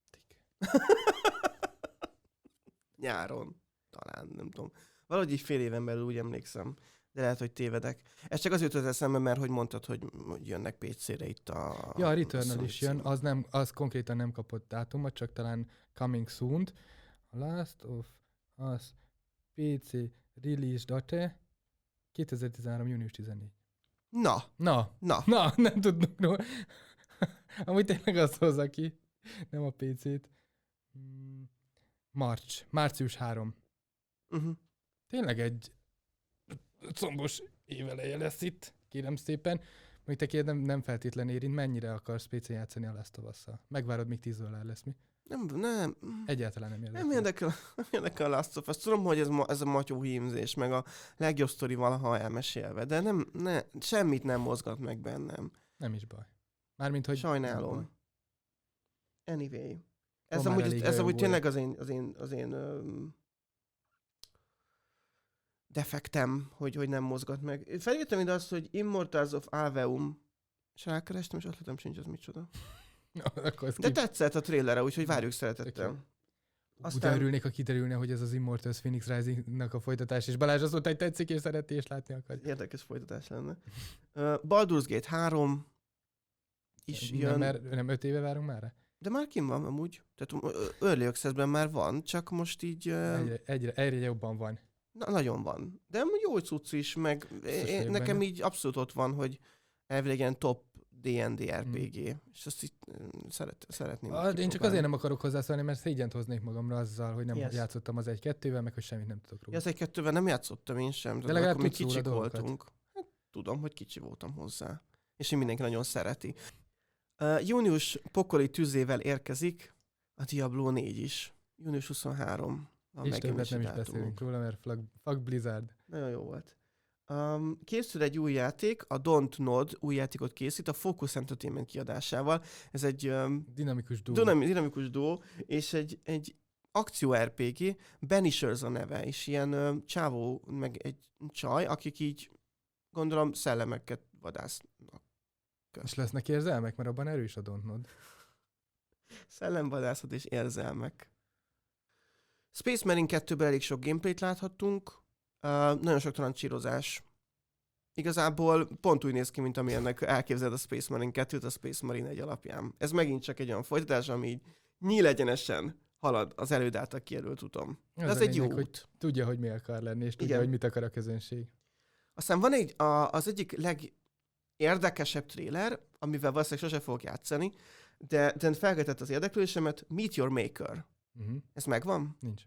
Nyáron. Talán, nem tudom. Valahogy így fél éven belül úgy emlékszem. De lehet, hogy tévedek. Ez csak az jutott eszembe, mert hogy mondtad, hogy jönnek pé cére itt a... Ja, a Returnal is jön, az, nem, az konkrétan nem kapott dátumot, csak talán coming soon. A Last of Us pé cé release date kétezer-tizenhárom. június tizennégy. Na. Na. Na. Na, nem tudnak róla. Amúgy tényleg azt hozza ki, nem a pé cét. March. Március harmadika. Uh-huh. Tényleg egy combos éveleje lesz itt, kérem szépen. Még te kérdem, nem feltétlen érint, mennyire akarsz pé cén játszani a Last of Us-szal? Megvárod, míg tíz dollár lesz, mi? Nem, nem. Egyáltalán nem érdekel. Nem érdekel, nem érdekel a Last of Us. Tudom, hogy ez, ma, ez a matyó hímzés, meg a legjobb sztori valaha elmesélve, de nem, ne, semmit nem mozgat meg bennem. Nem is baj. Mármint, hogy... Sajnálom. Anyway. Ez amúgy, ez amúgy tényleg az én, az én, az én um, defektem, hogy, hogy nem mozgat meg. Felírtam ide azt, hogy Immortals of Aveum, és rákerestem, és ötletem sincs, az micsoda. De tetszett a trailere, úgyhogy várjuk szeretettel. Okay. Aztán... Úgy örülnék, ha kiderülne, hogy ez az Immortals Phoenix Rising-nak a folytatás, és Balázs azt mondta, hogy tetszik, és szereti, és látni akar. Érdekes folytatás lenne. Uh, Baldur's Gate három is nem, jön. Mert nem öt éve várunk már rá? De már kim van amúgy. Tehát Early Access-ben már van, csak most így... Uh... Egyre, egyre, egyre jobban van. Na, nagyon van. De jó cucc is, meg én, nekem benne. Így abszolút ott van, hogy elvileg top dé end dé er pé gé, hmm. és azt így szeret, szeretném. A, én csak azért nem akarok hozzászólni, mert szégyent hoznék magamra azzal, hogy nem yes. játszottam az egy-kettővel, meg hogy semmit nem tudok róla. Ja, az egy-kettővel nem játszottam én sem, de, de legalább mi kicsik voltunk. Hát, tudom, hogy kicsi voltam hozzá. És én mindenki nagyon szereti. Uh, június pokoli tüzével érkezik a Diablo négy is. június huszonharmadika. És többet nem is beszélünk róla, mert fuck Blizzard. Nagyon jó volt. Um, készül egy új játék, a Don't Nod új játékot készít a Focus Entertainment kiadásával. Ez egy um, Dinamikus duó. dinam- dinamikus duó, és egy, egy akció er pé gé, Banishers a neve, és ilyen um, csávó, meg egy csaj, akik így gondolom szellemeket vadásznak. És lesznek érzelmek, mert abban erős a Don't Nod. Szellemvadászat és érzelmek. Space Marine kettőben elég sok gameplayt láthattunk, uh, nagyon sok trancsírozás. Igazából pont úgy néz ki, mint amilyennek elképzeled a Space Marine kettőt a Space Marine egy alapján. Ez megint csak egy olyan folytatás, ami így nyílegyenesen halad az előd által kijelölt utam. De Az ez a egy jó lényeg, hogy út. tudja, hogy mi akar lenni, és tudja, Igen. hogy mit akar a közönség. Aztán van egy, a, az egyik legérdekesebb trailer, amivel valószínűleg sose fogok játszani, de, de felkeltett az érdeklődésemet, Meet Your Maker. Uh-huh. Ez megvan? Nincs.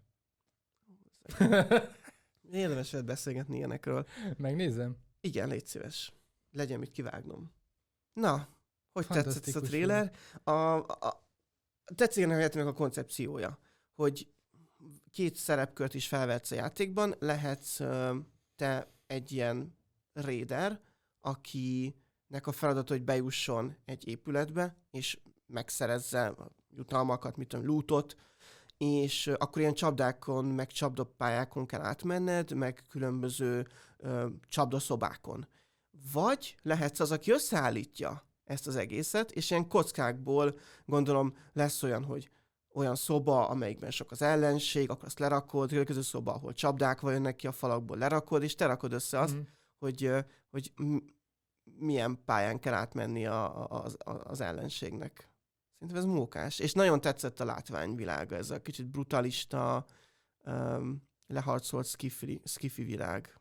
Érdemes veled beszélgetni ilyenekről. Megnézem. Igen, légy szíves. Legyen mit kivágnom. Na, hogy tetszett ez a Fantasztikus trailer? A, a, tetszik ennek a játéknak a koncepciója, hogy két szerepkört is felvetsz a játékban, lehetsz ö, te egy ilyen raider, akinek a feladat, hogy bejusson egy épületbe, és megszerezze jutalmakat, mit tudom, lootot, és ö, akkor ilyen csapdákon, meg csapdapályákon kell átmenned, meg különböző ö, csapdaszobákon. Vagy lehetsz az, aki összeállítja ezt az egészet, és ilyen kockákból gondolom lesz olyan, hogy olyan szoba, amelyikben sok az ellenség, akkor azt lerakod, következő szoba, ahol csapdák jönnek ki a falakból, lerakod, és te rakod össze azt, Mhm. hogy, ö, hogy m- milyen pályán kell átmenni a, a, az, az ellenségnek. Szerintem ez mókás. És nagyon tetszett a látványvilága, ez a kicsit brutalista, um, leharcolt skifi, skifi világ.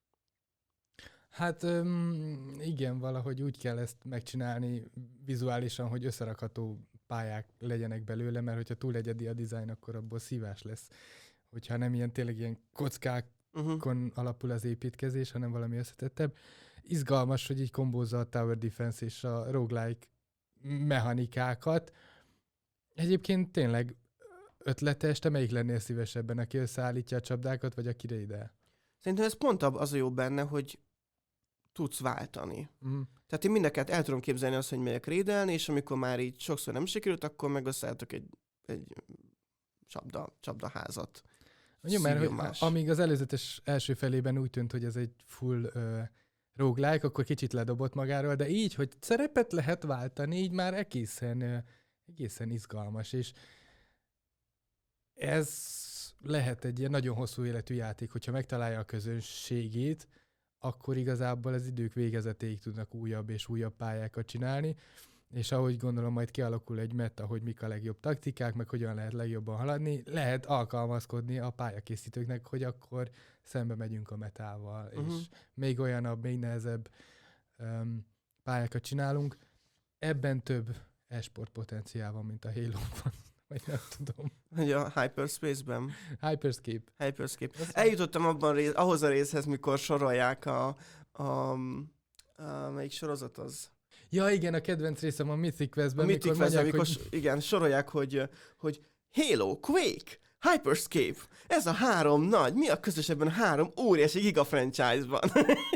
Hát öm, igen, valahogy úgy kell ezt megcsinálni vizuálisan, hogy összerakható pályák legyenek belőle, mert hogyha túl egyedi a dizájn, akkor abból szívás lesz. Hogyha nem ilyen tényleg ilyen kockákon Uh-huh. alapul az építkezés, hanem valami összetettebb. Izgalmas, hogy így kombózza a Tower Defense és a roguelike mechanikákat. Egyébként tényleg ötletes, te melyik lennél szívesebben, aki összeállítja a csapdákat, vagy aki raidel? Szerintem ez pont ab- az a jó benne, hogy tudsz váltani. Mm. Tehát én mindeket el tudom képzelni azt, hogy megyek raidelni, és amikor már így sokszor nem sikerült, akkor meg összeálltok egy, egy csapda, csapdaházat. Jó, mert hogy Szívjomás. amíg az előzetes első felében úgy tűnt, hogy ez egy full uh, roguelike, akkor kicsit ledobott magáról, de így, hogy szerepet lehet váltani, így már egészen, uh, egészen izgalmas, és ez lehet egy ilyen nagyon hosszú életű játék, hogyha megtalálja a közönségét, akkor igazából az idők végezetéig tudnak újabb és újabb pályákat csinálni, és ahogy gondolom majd kialakul egy meta, hogy mik a legjobb taktikák, meg hogyan lehet legjobban haladni, lehet alkalmazkodni a pályakészítőknek, hogy akkor szembe megyünk a metával, Uh-huh. és még olyanabb, még nehezebb um, pályákat csinálunk. Ebben több e-sport potenciál van, mint a Halo-ban, vagy nem tudom. Hogy a Hyperspace-ben. Hyperscape. Hyperscape. Az- Eljutottam abban rész, ahhoz a részhez, mikor sorolják a, a, a melyik sorozat az? Ja, igen, a kedvenc részem a Mythic A Quest-ben, Mythic mikor Quest, mondják, amikor hogy... so- igen, sorolják, hogy, hogy Halo, Quake, Hyperscape, ez a három nagy, mi a közös ebben a három óriási giga franchise-ban?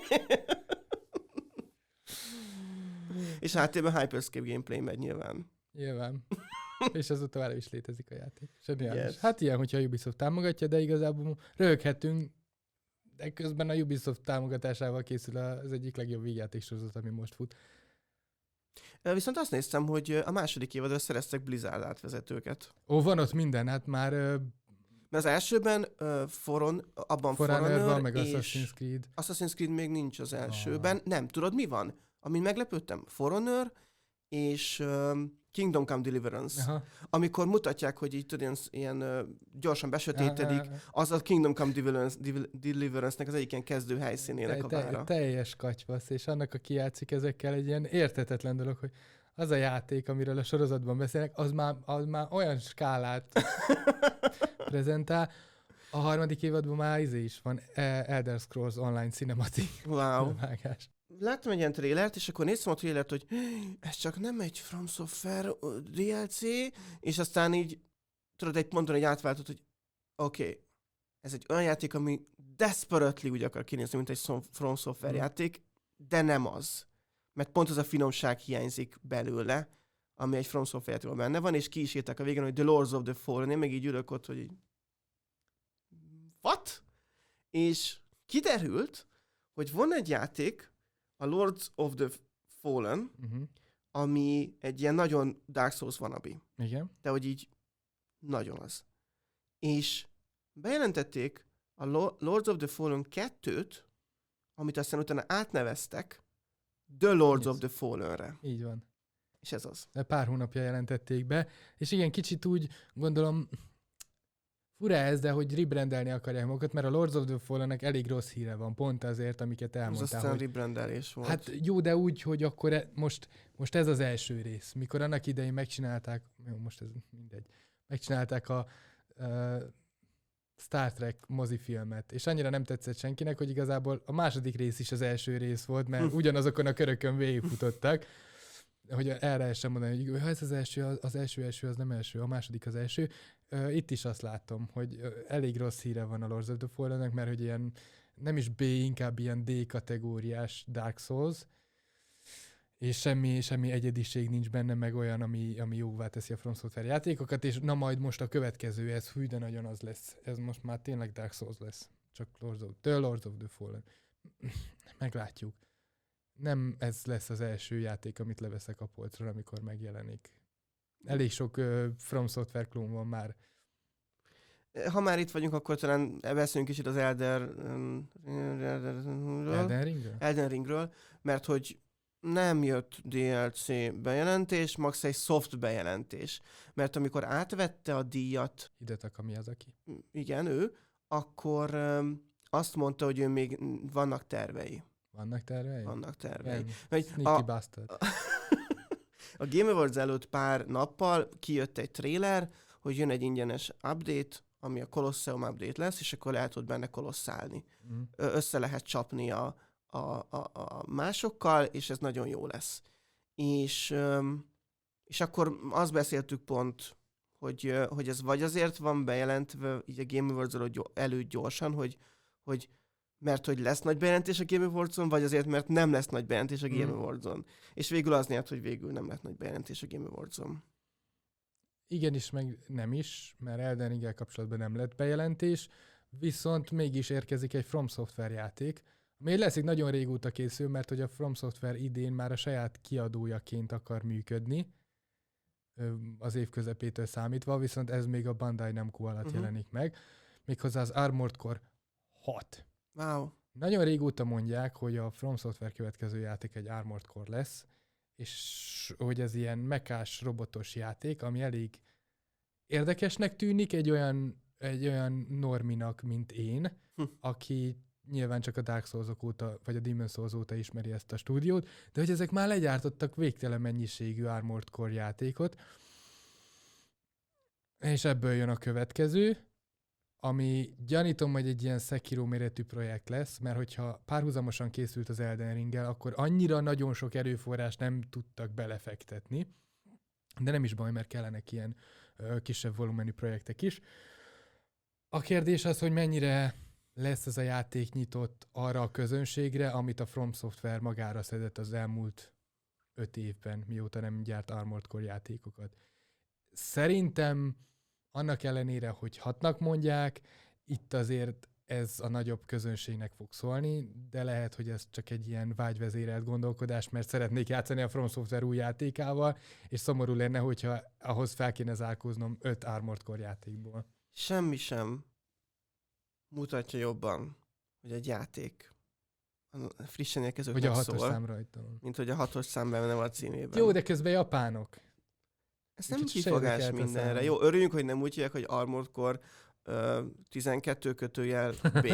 És háttérben Hyperscape gameplay megy nyilván. Nyilván. És azóta tovább is létezik a játék. Zseniális. Yes. Hát ilyen, hogyha a Ubisoft támogatja, de igazából röhöghetünk, de közben a Ubisoft támogatásával készül az egyik legjobb vígjátéksorozat, ami most fut. Ö, Viszont azt néztem, hogy a második évadra szereztek Blizzard átvezetőket. Ó, van ott minden, hát már uh, Mert az elsőben uh, Foron, abban Forerunner Forerunner van, meg és Assassin's Creed. Assassin's Creed még nincs az Ah. elsőben. Nem, tudod mi van? Amin meglepődtem? Forerunner és um, Kingdom Come Deliverance. Aha. Amikor mutatják, hogy így tudod, ilyen, ilyen uh, gyorsan besötétedik, Aha. az a Kingdom Come Deliverance, Devil- Deliverance-nek az egyik ilyen kezdő helyszínének a Te- te- vára. teljes katyvasz, és annak, aki játszik ezekkel, egy ilyen érthetetlen dolog, hogy az a játék, amiről a sorozatban beszélnek, az már, az már olyan skálát prezentál. A harmadik évadban már izé is van, E- Elder Scrolls Online Cinematic Wow. vágás. Láttam egy ilyen trélert, és akkor néztem a trélert, hogy ez csak nem egy From Software ö, dé el cé, és aztán így, tudod, egy ponton egy átváltott, hogy oké, okay, ez egy olyan játék, ami desperately úgy akar kinézni, mint egy From Software Mhm. játék, de nem az. Mert pont az a finomság hiányzik belőle, ami egy From Software játékban benne van, és ki is írták a végén, hogy The Lords of the Fallen, én meg így ülök ott, hogy így... What? És kiderült, hogy van egy játék, a Lords of the Fallen, Uh-huh. ami egy ilyen nagyon Dark Souls wannabe. Igen. De hogy így nagyon az. És bejelentették a Lo- Lords of the Fallen kettőt, amit aztán utána átneveztek The Lords Yes. of the Fallen-re. Így van. És ez az. De pár hónapja jelentették be, és igen, kicsit úgy gondolom, fura ez, de hogy rebrandelni akarják magukat, mert a Lords of the Fallen-nek elég rossz híre van, pont azért, amiket Ez elmondtál, aztán hogy rebrandelés volt. hát jó, de úgy, hogy akkor e, most, most ez az első rész. Mikor annak idején megcsinálták, jó, most ez mindegy, megcsinálták a uh, Star Trek mozifilmet, és annyira nem tetszett senkinek, hogy igazából a második rész is az első rész volt, mert ugyanazokon a körökön végigfutottak, hogy erre sem mondani, hogy ha ez az első, az, az első első, az nem első, a második az első. Uh, itt is azt látom, hogy uh, elég rossz híre van a Lords of the Fallen-nek, mert hogy ilyen nem is B, inkább ilyen D kategóriás Dark Souls, és semmi, semmi egyediség nincs benne, meg olyan, ami, ami jóvá teszi a From Software játékokat, és na majd most a következő, ez hű, de nagyon az lesz. Ez most már tényleg Dark Souls lesz. Csak Lords of, The Lords of the Fallen. Meglátjuk. Nem ez lesz az első játék, amit leveszek a polcról, amikor megjelenik. Elég sok uh, From Software klón van már. Ha már itt vagyunk, akkor talán beszéljünk kicsit az Elder... Elden Ringről? Elden Ringről, mert hogy nem jött D L C bejelentés, max egy soft bejelentés. Mert amikor átvette a díjat, Hidetaka Miyazaki. igen, ő, akkor um, azt mondta, hogy ő még vannak tervei. Vannak tervei? Vannak tervei. Igen. Vagy Sneaky a- bastard. A Game Awards előtt pár nappal kijött egy trailer, hogy jön egy ingyenes update, ami a Colosseum update lesz, és akkor lehet ott benne kolosszálni. Mm. Ö- Össze lehet csapni a, a, a, a másokkal, és ez nagyon jó lesz. És, öm, és akkor azt beszéltük pont, hogy, ö, hogy ez vagy azért van bejelentve így a Game Awards előtt gyorsan, hogy, hogy mert hogy lesz nagy bejelentés a Game Awards-on, vagy azért, mert nem lesz nagy bejelentés a Game Mm. Awards-on. És végül az nyert, hogy végül nem lett nagy bejelentés a Game Awards-on. Igenis, meg nem is, mert Elden Ringgel kapcsolatban nem lett bejelentés, viszont mégis érkezik egy From Software játék, ami lesz, nagyon régóta készül, mert hogy a From Software idén már a saját kiadójaként akar működni, ö, az év közepétől számítva, viszont ez még a Bandai Namco alatt Mhm. jelenik meg, méghozzá az Armored Core hat. Wow. Nagyon régóta mondják, hogy a From Software következő játék egy Armored Core lesz, és hogy ez ilyen mekás, robotos játék, ami elég érdekesnek tűnik egy olyan, egy olyan norminak, mint én, Hm. aki nyilván csak a Dark Souls-ok óta, vagy a Demon's Souls óta ismeri ezt a stúdiót, de hogy ezek már legyártottak végtelen mennyiségű Armored Core játékot, és ebből jön a következő, ami gyanítom, hogy egy ilyen Sekiro méretű projekt lesz, mert hogyha párhuzamosan készült az Elden Ringgel, akkor annyira nagyon sok erőforrás nem tudtak belefektetni, de nem is baj, mert kellenek ilyen ö, kisebb volumenű projektek is. A kérdés az, hogy mennyire lesz ez a játék nyitott arra a közönségre, amit a From Software magára szedett az elmúlt öt évben, mióta nem gyárt Armored Core játékokat. Szerintem annak ellenére, hogy hatnak mondják, itt azért ez a nagyobb közönségnek fog szólni, de lehet, hogy ez csak egy ilyen vágyvezérelt gondolkodás, mert szeretnék játszani a From Software új játékával, és szomorú lenne, hogyha ahhoz fel kéne zárkóznom öt Armored Core játékból. Semmi sem mutatja jobban, hogy egy játék a frissen Hogy érkezőknek a hatos szól, szám rajta van. mint hogy a hatos szám benne van a címében. Jó, de közben japánok. Ez nem kicsit kifogás sérülkelt a mindenre. számom. Jó, örüljünk, hogy nem úgy hívják, hogy Armored Core uh, tizenkettő kötőjel B.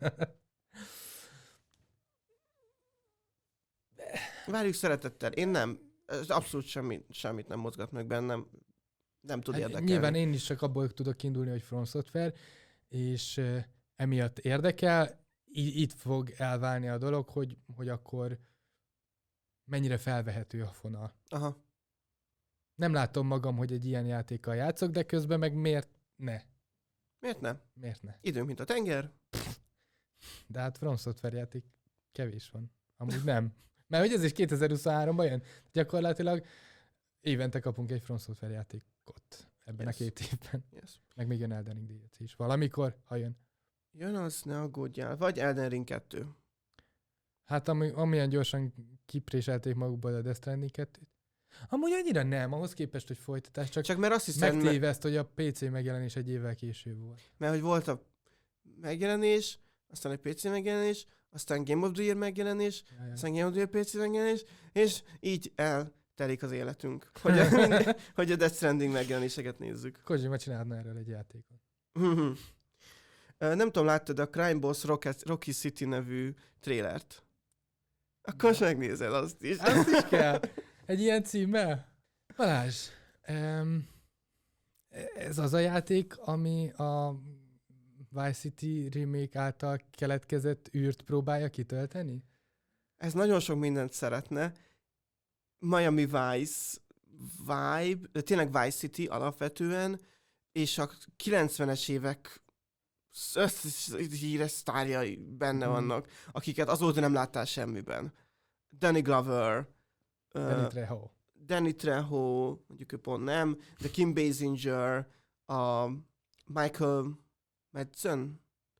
Várjuk szeretettel. Én nem. Ez abszolút semmi, semmit nem mozgat meg bennem. Nem tud Hát érdekelni. nyilván én is csak abból tudok indulni, hogy From Software, és uh, emiatt érdekel. I- itt fog elválni a dolog, hogy, hogy akkor mennyire felvehető a fonal. Aha. Nem látom magam, hogy egy ilyen játékkal játszok, de közben meg miért ne? Miért nem? Miért ne? Időnk, mint a tenger. De hát From Software játék kevés van. Amúgy nem. Mert hogy ez is kétezer-huszonháromban jön. Gyakorlatilag évente kapunk egy From Software játékot ebben Yes. a két évben. Yes. Meg még jön Elden Ring dé el cé is. Valamikor, ha jön. Jön az, ne aggódjál. Vagy Elden Ring kettő. Hát ami, amilyen gyorsan kipréselték magukból a Death Stranding kettőt. Amúgy annyira nem, ahhoz képest, hogy folytatás, csak, Csak mert azt hiszem, mert, megtéveszt, hogy a pé cé megjelenés egy évvel később volt. mert hogy volt a megjelenés, aztán egy pé cé megjelenés, aztán Game of the Year megjelenés, Ja, ja. aztán Game of the Year pé cé megjelenés, és így eltelik az életünk, hogy a, minden, hogy a Death Stranding megjelenéseket nézzük. Kojima csinálna erről egy játékot. Ö, Nem tudom, láttad a Crime Boss Rocket, Rocky City nevű trélert? Akkor most megnézed azt is. Azt is kell. Egy ilyen címmel? Balázs, em, ez az a játék, ami a Vice City remake által keletkezett űrt próbálja kitölteni? Ez nagyon sok mindent szeretne. Miami Vice vibe, de tényleg Vice City alapvetően, és a kilencvenes évek összes híres sztárjai benne Mhm. vannak, akiket azóta nem láttál semmiben. Danny Glover, Danny uh, Trejo. Danny Trejo, mondjuk ő pont nem, de Kim Basinger, a Michael Madsen,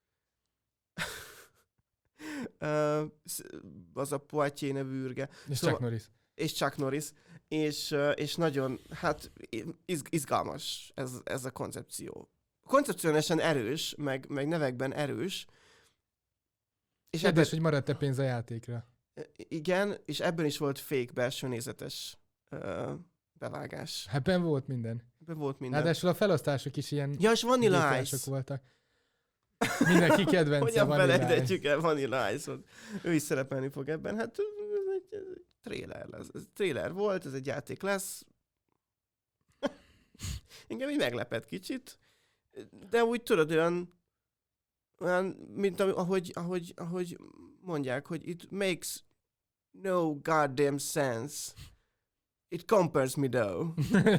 uh, az a Poitier nevű űrge, És Szóval- Chuck Norris. és Chuck Norris, és, uh, és nagyon, hát iz, izgalmas ez, ez a koncepció. Koncepcionálisan erős, meg, meg nevekben erős, és ebben, Kérdés, hogy maradt-e pénz a játékra? igen, és ebben is volt fake belső nézetes uh, bevágás. Ebben volt minden. Ebben volt minden. Ráadásul a felosztások is ilyen Ja, és Vanilla gépiások Ice. voltak. Mindenki kedvence Hogyan Vanilla Ice. felejthetjük el Vanilla Ice-ot? Ő is szerepelni fog ebben. Hát ez egy, ez egy trailer lesz. Ez trailer volt, ez egy játék lesz. Engem így meglepett kicsit. De úgy tudod, olyan, olyan mint ami- ahogy, ahogy, ahogy mondják, hogy it makes no goddamn sense. It compares me though.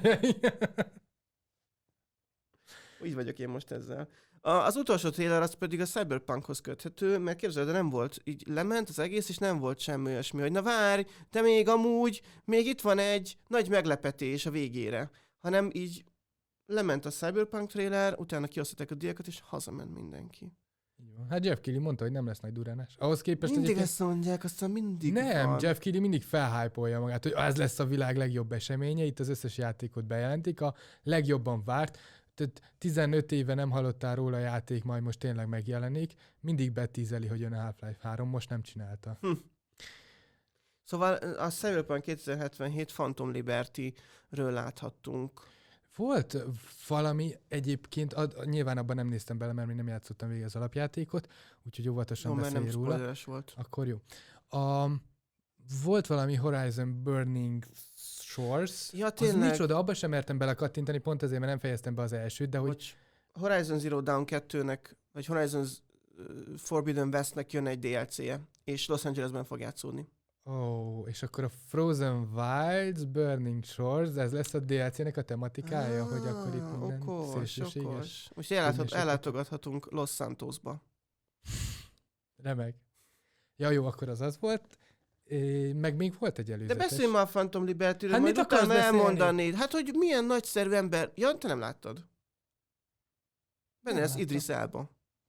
Így vagyok én most ezzel. A, az utolsó trailer az pedig a Cyberpunkhoz köthető, mert képzeld, de nem volt, így lement az egész, és nem volt semmi olyasmi, hogy na várj, de még amúgy, még itt van egy nagy meglepetés a végére. Hanem így lement a Cyberpunk trailer, utána kiosztották a díjakat, és hazament mindenki. Így van. Hát Jeff Keighley mondta, hogy nem lesz nagy duránás. Ahhoz képest Mindig egyébként... ezt mondják, aztán mindig Nem, van. Jeff Keighley mindig felhypolja magát, hogy ez lesz a világ legjobb eseménye, itt az összes játékot bejelentik, a legjobban várt, tehát tizenöt éve nem hallottál róla a játék, majd most tényleg megjelenik, mindig betízeli, hogy jön a Half-Life három, most nem csinálta. Hm. Szóval a Cyberpunk kétezer-hetvenhét Phantom Liberty-ről láthattunk. Volt valami egyébként, ad, nyilván abban nem néztem bele, mert még nem játszottam végig az alapjátékot, úgyhogy óvatosan No, mert nem beszélj róla. spoileres volt. Akkor jó. A, volt valami Horizon Burning Shores. Ja, Az tényleg. micsoda, abba sem mertem bele kattintani, pont ezért, mert nem fejeztem be az elsőt, de hogy Bocs. Horizon Zero Dawn kettőnek, vagy Horizon uh, Forbidden Westnek jön egy dé el cé-je, és Los Angelesben fog játszódni. ó, oh, és akkor a Frozen Wilds, Burning Shores, ez lesz a dé el cé-nek a tematikája, hogy akkor itt minden Ah, okos, szélsőséges. okos. Most elláthat, Könnyeseket. ellátogathatunk Los Santosba. Remek. Ja, jó, akkor az az volt. É, meg még volt egy De előzetes. beszélj már a Phantom Liberty-ről, Hát majd mit akarsz utána beszélni? elmondanéd. Hát, hogy milyen nagyszerű ember. Ja, te nem láttad. Benne Nem lesz láttam. Idris Elba.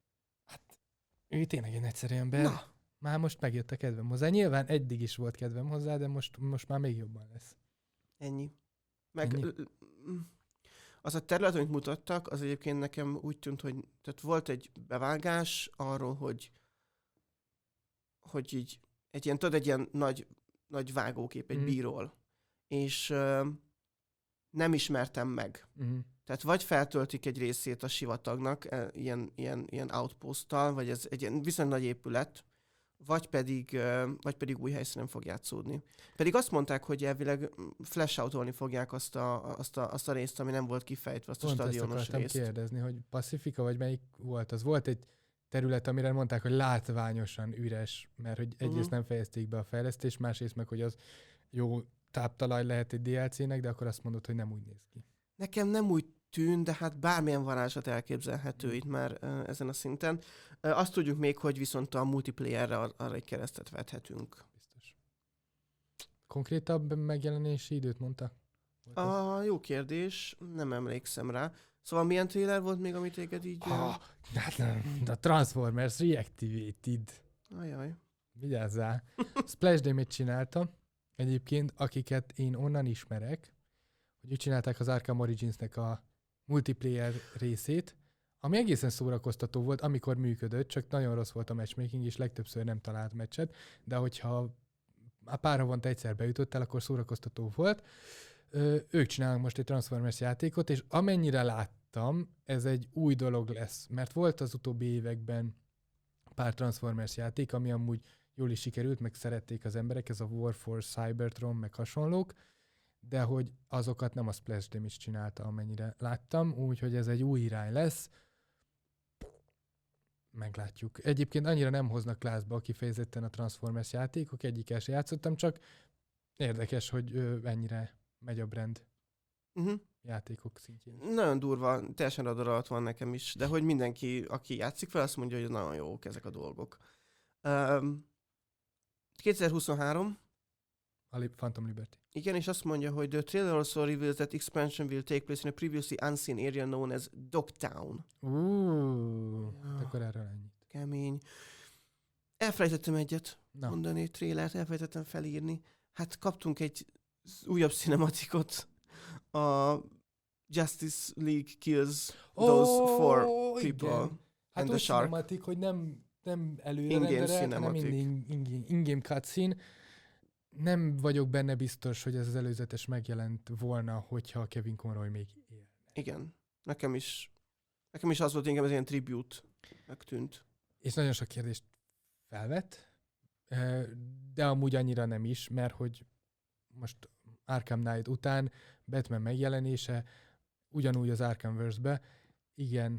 Ő tényleg egy egyszerű ember. Na, Már most megjött a kedvem hozzá. Nyilván eddig is volt kedvem hozzá, de most, most már még jobban lesz. ennyi. Meg Ennyi? l- l- az a terület, amit mutattak, az egyébként nekem úgy tűnt, hogy tehát volt egy bevágás arról, hogy hogy így egy ilyen, tudod, egy ilyen nagy, nagy vágókép egy Mhm. bíról. És ö, nem ismertem meg. Uh-huh. Tehát vagy feltöltik egy részét a sivatagnak, e, ilyen, ilyen, ilyen outposttal, vagy ez egy ilyen viszonylag nagy épület, vagy pedig, ö, vagy pedig új helyszínen fog játszódni. Pedig azt mondták, hogy elvileg flash-outolni fogják azt a, azt, a, azt a részt, ami nem volt kifejtve, azt a Pont ezt stadionos akartam részt. kérdezni, hogy Pacifica vagy melyik volt az? Volt egy terület, amire mondták, hogy látványosan üres, mert hogy egyrészt Mhm. nem fejezték be a fejlesztést, másrészt meg, hogy az jó táptalaj lehet egy dé el cé-nek, de akkor azt mondod, hogy nem úgy néz ki. Nekem nem úgy tűn, de hát bármilyen varázslat elképzelhető itt már uh, ezen a szinten. Uh, azt tudjuk még, hogy viszont a multiplayerre ar- arra egy keresztet vethetünk. Biztos. Konkrétabb megjelenési időt mondta? A jó kérdés, nem emlékszem rá. Szóval milyen trailer volt még, amit téged így... Ah, hát nem, a Transformers Reactivated. Ajaj. Vigyázzál. Splash Damage csinálta, egyébként, akiket én onnan ismerek, hogy ők csinálták az Arkham Origins-nek a multiplayer részét, ami egészen szórakoztató volt, amikor működött, csak nagyon rossz volt a matchmaking, és legtöbbször nem talált meccset, de hogyha a pár havonta egyszer beütöttél, akkor szórakoztató volt. Ö, ők csinálnak most egy Transformers játékot, és amennyire láttam, ez egy új dolog lesz, mert volt az utóbbi években pár Transformers játék, ami amúgy jól is sikerült, meg szerették az emberek, ez a War for Cybertron, meg hasonlók, de hogy azokat nem a Splash Damage csinálta, amennyire láttam, úgyhogy ez egy új irány lesz. Meglátjuk. Egyébként annyira nem hoznak lázba kifejezetten a Transformers játékok, egyikkel se játszottam, csak érdekes, hogy ö, ennyire megy a brand Uh-huh. játékok szintjén. Nagyon durva, teljesen radar alatt van nekem is, de hogy mindenki, aki játszik fel, azt mondja, hogy nagyon jók ezek a dolgok. Um, kétezer-huszonhárom. A Li- Phantom Liberty. Igen, és azt mondja, hogy the trailer also reveals that expansion will take place in a previously unseen area known as Dogtown. Uh, Ja. akkor erről ennyi. Kemény. Elfelejtettem egyet Na, mondani, trailert, elfelejtettem felírni. Hát kaptunk egy újabb cinematikot. A Justice League kills those Ó, four igen. people. Hát and úgy the shark. cinematik, hogy nem, nem előre In-game renderelt, hanem cinematic. in- in- in-game cutscene. Nem vagyok benne biztos, hogy ez az előzetes megjelent volna, hogyha Kevin Conroy még él. Igen. Nekem is, nekem is az volt, inkább ez ilyen tribute megtűnt. És nagyon sok kérdést felvett, eh, de amúgy annyira nem is, mert hogy most Arkham Knight után Batman megjelenése ugyanúgy az Arkhamverse-be, igen,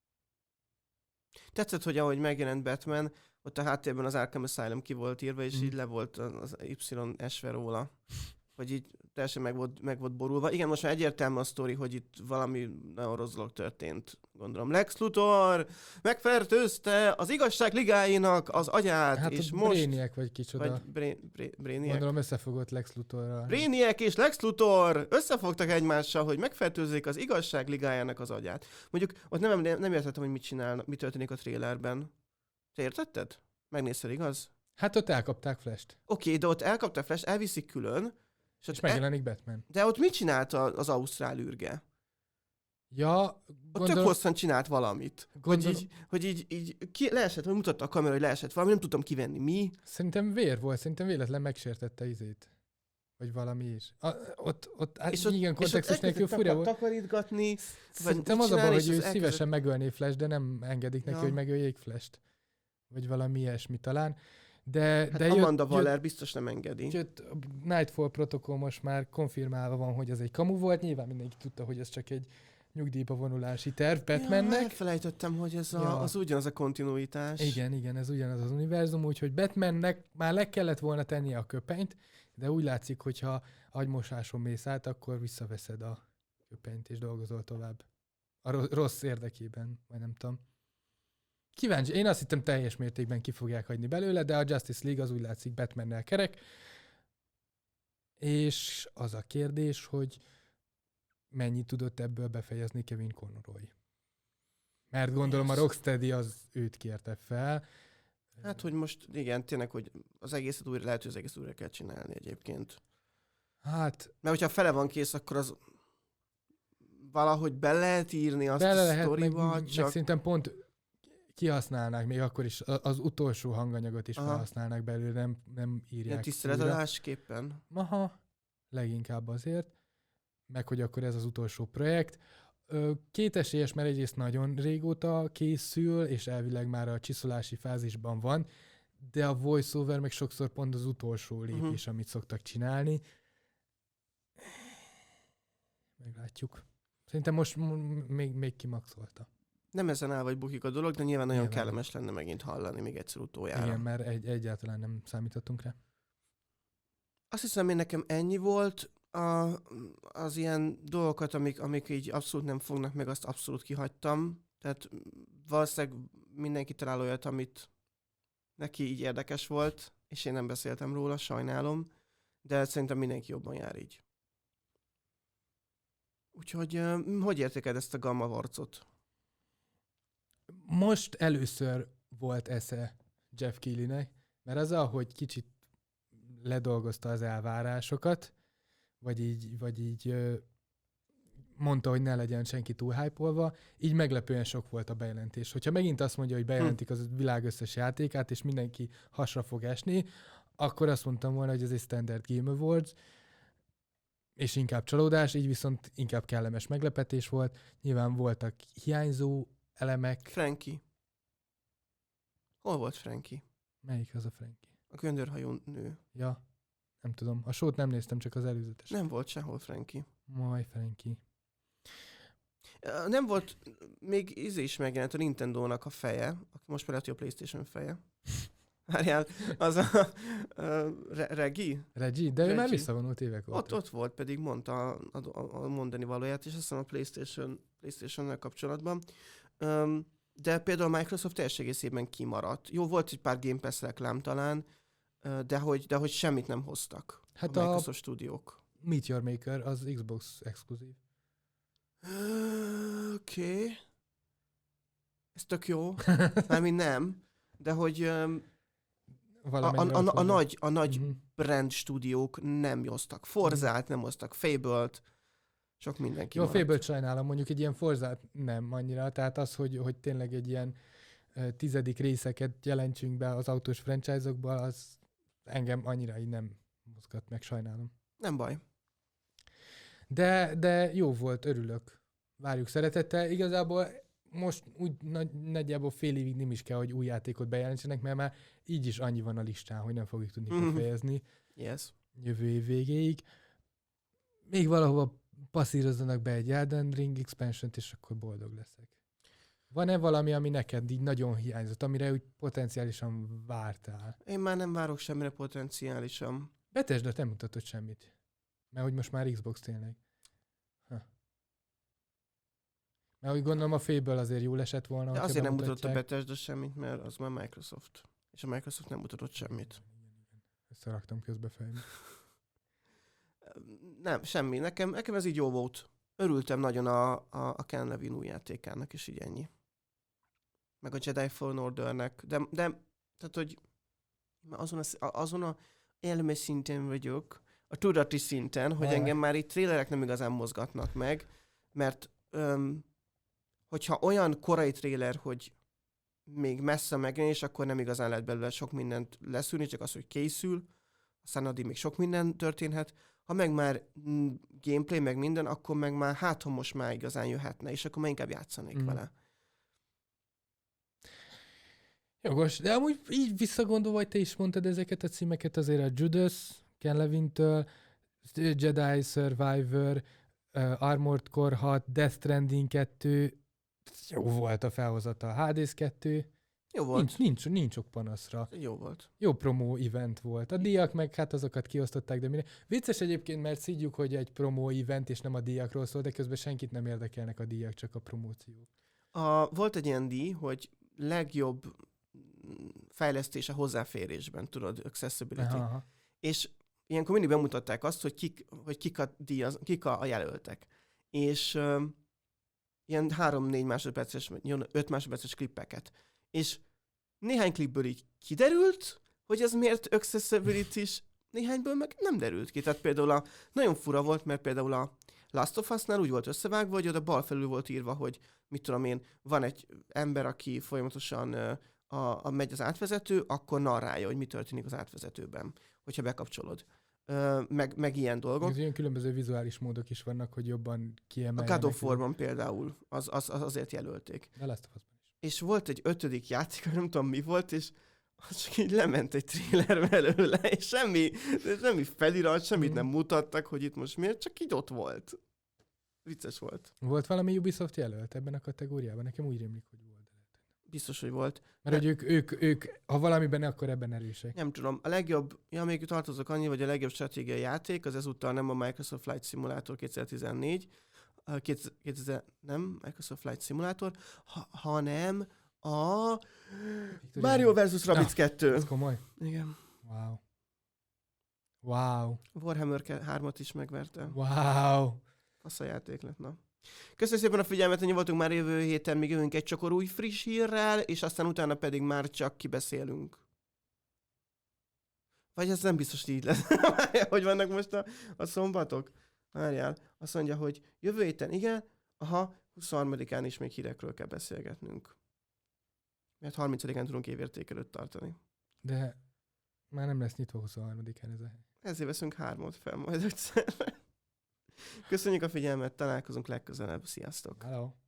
Tetszett, hogy ahogy megjelent Batman, ott a háttérben az Arkham Asylum ki volt írva, és Mm. így le volt az Y esve róla. Hogy így teljesen meg volt, meg volt borulva. Igen, most már egyértelmű a sztori, hogy itt valami nagyon rossz dolog történt. Gondolom, Lex Luthor megfertőzte az igazság ligáinak az agyát, hát és a most... Brainiac vagy kicsoda. Vagy Bra- Bra- Brainiac? Gondolom összefogott Lex Luthorral. Brainiac és Lex Luthor összefogtak egymással, hogy megfertőzzék az igazság ligájának az agyát. Mondjuk ott nem, emlé- nem értettem, hogy mit csinál, mi történik a trailerben. Te értetted? Megnézted, igaz? Hát ott elkapták Flash-t, Oké, de ott elkapta Flash, elviszik külön, és, és ott e- megjelenik Batman. de ott mit csinált a- az ausztrál űrge? Ja, Ott tök gondolom, hosszan csinált valamit. Hogy Gondolom- így, hogy így, így ki, leesett, vagy mutatta a kamera, hogy leesett valami, nem tudtam kivenni. Mi? szerintem vér volt, szerintem véletlen megsértette izét. Vagy valami is. A, ott, ott, hát És ott, igen, és ott kontextus nélkül elkezdett fura takar- volt. takarítgatni, vagy Szerintem mit az a baj, csinálni, hogy és ő az szívesen elkezdett- megölné Flash, de nem engedik neki, Ja. hogy megöljék Flash-t. Vagy valami ilyesmi talán. De, Hát de Amanda jött, Waller jött, biztos nem engedi. jött a Nightfall protokoll most már konfirmálva van, hogy ez egy kamu volt. Nyilván mindenki tudta, hogy ez csak egy nyugdíjba vonulási terv Ja, Batmannek. elfelejtettem, hogy ez a, Ja. az ugyanaz a kontinuitás. Igen, igen, ez ugyanaz az univerzum, úgyhogy Batmannek már le kellett volna tennie a köpenyt, de úgy látszik, hogyha agymosáson mész át, akkor visszaveszed a köpenyt és dolgozol tovább. A ro- rossz érdekében, vagy nem tudom. Kíváncsi, én azt hittem teljes mértékben ki fogják hagyni belőle, de a Justice League az úgy látszik Batmannel kerek. És az a kérdés, hogy mennyit tudott ebből befejezni Kevin Conroy. Mert gondolom a Rocksteady az őt kérte fel. Hát, hogy most igen, tényleg, hogy az egészet újra, lehet, hogy az egészet újra kell csinálni egyébként. Hát Mert hogyha fele van kész, akkor az valahogy be lehet írni azt bele a lehet, meg, sztoriba, meg csak... szerintem pont kihasználnák, még akkor is a- az utolsó hanganyagot is Aha. felhasználnák belőle, nem, nem Ilyen írják újra. tiszteletadásképpen. Aha, leginkább azért, meg hogy akkor ez az utolsó projekt. Ö, Kétesélyes, mert egyrészt nagyon régóta készül, és elvileg már a csiszolási fázisban van, de a voiceover meg sokszor pont az utolsó lépés, Uh-huh. amit szoktak csinálni. Meglátjuk. Szerintem most m- még, még kimaxolta. Nem ezen áll vagy bukik a dolog, de nyilván nagyon Nyilván. kellemes lenne megint hallani még egyszer utoljára. Igen, mert egy, egyáltalán nem számítottunk rá. Azt hiszem, én nekem ennyi volt. a, az ilyen dolgokat, amik, amik így abszolút nem fognak meg, azt abszolút kihagytam. Tehát valószínűleg mindenki talál olyat, amit neki így érdekes volt, és én nem beszéltem róla, sajnálom, de szerintem mindenki jobban jár így. Úgyhogy hogy értékeled ezt a Gamma Warcot? Most először volt esze Jeff Keighleynek, mert az, ahogy kicsit ledolgozta az elvárásokat, vagy így, vagy így mondta, hogy ne legyen senki túl hype-olva, így meglepően sok volt a bejelentés. Hogyha megint azt mondja, hogy bejelentik az világ összes játékát, és mindenki hasra fog esni, akkor azt mondtam volna, hogy ez egy Standard Game Awards, és inkább csalódás, így viszont inkább kellemes meglepetés volt. Nyilván voltak hiányzó elemek. Frankie. Hol volt Frankie? Melyik az a Frankie? A göndörhajó nő. Ja, nem tudom. A sót nem néztem, csak az előzetes. Nem volt sehol Frankie. Majd Frankie. Nem volt, még íze is megjelent a Nintendónak a feje, aki most már lehet, hogy a PlayStation feje. Várjál, az a, a Re- Regi? Regi? De ő Regi. már visszavonult évek óta. Ott, ott volt, pedig mondta a, a, a mondani valóját, és azt hiszem a PlayStation, PlayStation-nel kapcsolatban. Um, de például a Microsoft teljes egészében kimaradt. Jó, volt egy pár Game Pass reklám talán, de hogy, de hogy semmit nem hoztak Hát a a Microsoft stúdiók. Meteor Maker az Xbox exkluzív. Oké. Okay. Ez tök jó. Mármint nem. De hogy um, a, a, a, a, nagy, a nagy uh-huh. brand stúdiók nem hoztak Forzát, nem hoztak Fable-t. Sok mindenki Jó, maradt. a Fable-t sajnálom, mondjuk egy ilyen Forzát nem annyira. Tehát az, hogy, hogy tényleg egy ilyen uh, tizedik részeket jelentsünk be az autós franchise-okba, az engem annyira így nem mozgat meg, sajnálom. Nem baj. De, de jó volt, örülök. Várjuk szeretettel. Igazából most úgy nagy, nagyjából fél évig nem is kell, hogy új játékot bejelentsenek, mert már így is annyi van a listán, hogy nem fogjuk tudni Mhm. befejezni Yes. jövő év végéig. Még valahova passzírozzanak be egy Elden Ring expansion-t, és akkor boldog leszek. Van-e valami, ami neked így nagyon hiányzott, amire úgy potenciálisan vártál? Én már nem várok semmire potenciálisan. Bethesda nem mutatott semmit. Mert hogy most már Xbox tényleg. Ha. Mert úgy gondolom a Fable azért jól esett volna. De hogyha azért nem mutatott a bemutatják. Bethesda semmit, mert az már Microsoft. És a Microsoft nem mutatott semmit. Összeraktam közbe fejbe. Nem, semmi. Nekem, nekem ez így jó volt. Örültem nagyon a, a, a Ken Levine új játékának, és így ennyi. Meg a Jedi Fallen Ordernek. De, de tehát, hogy azon a, azon a elme szinten vagyok, a tudati szinten, hogy Jaj. engem már itt trélerek nem igazán mozgatnak meg, mert öm, hogyha olyan korai tréler, hogy még messze megjelenés, akkor nem igazán lehet belőle sok mindent leszűrni, csak az, hogy készül, aztán addig még sok minden történhet. Ha meg már mm, gameplay, meg minden, akkor meg már hát, ha most már igazán jöhetne, és akkor már inkább játszanék Mhm. vele. Jogos, de amúgy így visszagondolva, hogy te is mondtad ezeket a címeket, azért a Judas, Ken Levine-től, Jedi Survivor, uh, Armored Core hat, Death Stranding kettő, jó volt a felhozata, Hades kettő, Jó volt. nincs, nincs, nincs sok panaszra. Jó volt. Jó promó event volt. A díjak meg hát azokat kiosztották, de minden. Vicces egyébként, mert szígyük, hogy egy promó event és nem a díjakról szól, de közben senkit nem érdekelnek a díjak, csak a promóciók. A, volt egy ilyen díj, hogy legjobb mm, fejlesztés a hozzáférésben, tudod, accessibility. Aha, aha. És ilyenkor mindig bemutatták azt, hogy kik, hogy kik, a, díjaz, kik a, a jelöltek. És um, ilyen három-négy másodperces, öt másodperces klippeket. És néhány klipből így kiderült, hogy ez miért accessibility-s, néhányból meg nem derült ki. Tehát például a, nagyon fura volt, mert például a Last of Us-nál úgy volt összevágva, hogy oda bal felül volt írva, hogy mit tudom én, van egy ember, aki folyamatosan uh, a, a megy az átvezető, akkor narrálja, hogy mi történik az átvezetőben, hogyha bekapcsolod. Uh, meg, meg ilyen dolgok. Ez ilyen különböző vizuális módok is vannak, hogy jobban A kiemeljenek. God of War-ban például, az, az, az azért jelölték. De Last of Us-ban is. És volt egy ötödik játék, nem tudom mi volt, és az csak így lement egy trailer belőle, és semmi, semmi felirat, semmit Mhm. nem mutattak, hogy itt most miért, csak így ott volt. Vicces volt. Volt valami Ubisoft jelölt ebben a kategóriában? Nekem úgy rémlik, hogy volt. biztos, hogy volt. Mert hogy ők, ők, ők, ha valamiben, akkor ebben erősek. Nem tudom, a legjobb, ja, még tartozok annyi, hogy a legjobb stratégiai játék, az ezúttal nem a Microsoft Flight Simulator kétezer-tizennégy, kétezer, nem Microsoft Flight Simulator, ha, hanem a Mario versus. Rabbids kettő. Ez komoly. Igen. Wow. Wow. Warhammer hármat is megverte. Wow. Fasz a játék lett, na. Köszönöm szépen a figyelmet, ennyi voltunk már jövő héten, még jövünk egy csokor új friss hírrel, és aztán utána pedig már csak kibeszélünk. Vagy ez nem biztos, hogy így lesz. Hogy vannak most a, a szombatok? Várjál, azt mondja, hogy jövő héten, igen, aha, huszonharmadikán is még hírekről kell beszélgetnünk. Mert harmincadikán tudunk évértékelőt tartani. De már nem lesz nyitva huszonharmadikán ez a hely. Ezért veszünk hármat fel majd egyszer. Köszönjük a figyelmet, találkozunk legközelebb. Sziasztok! Hello.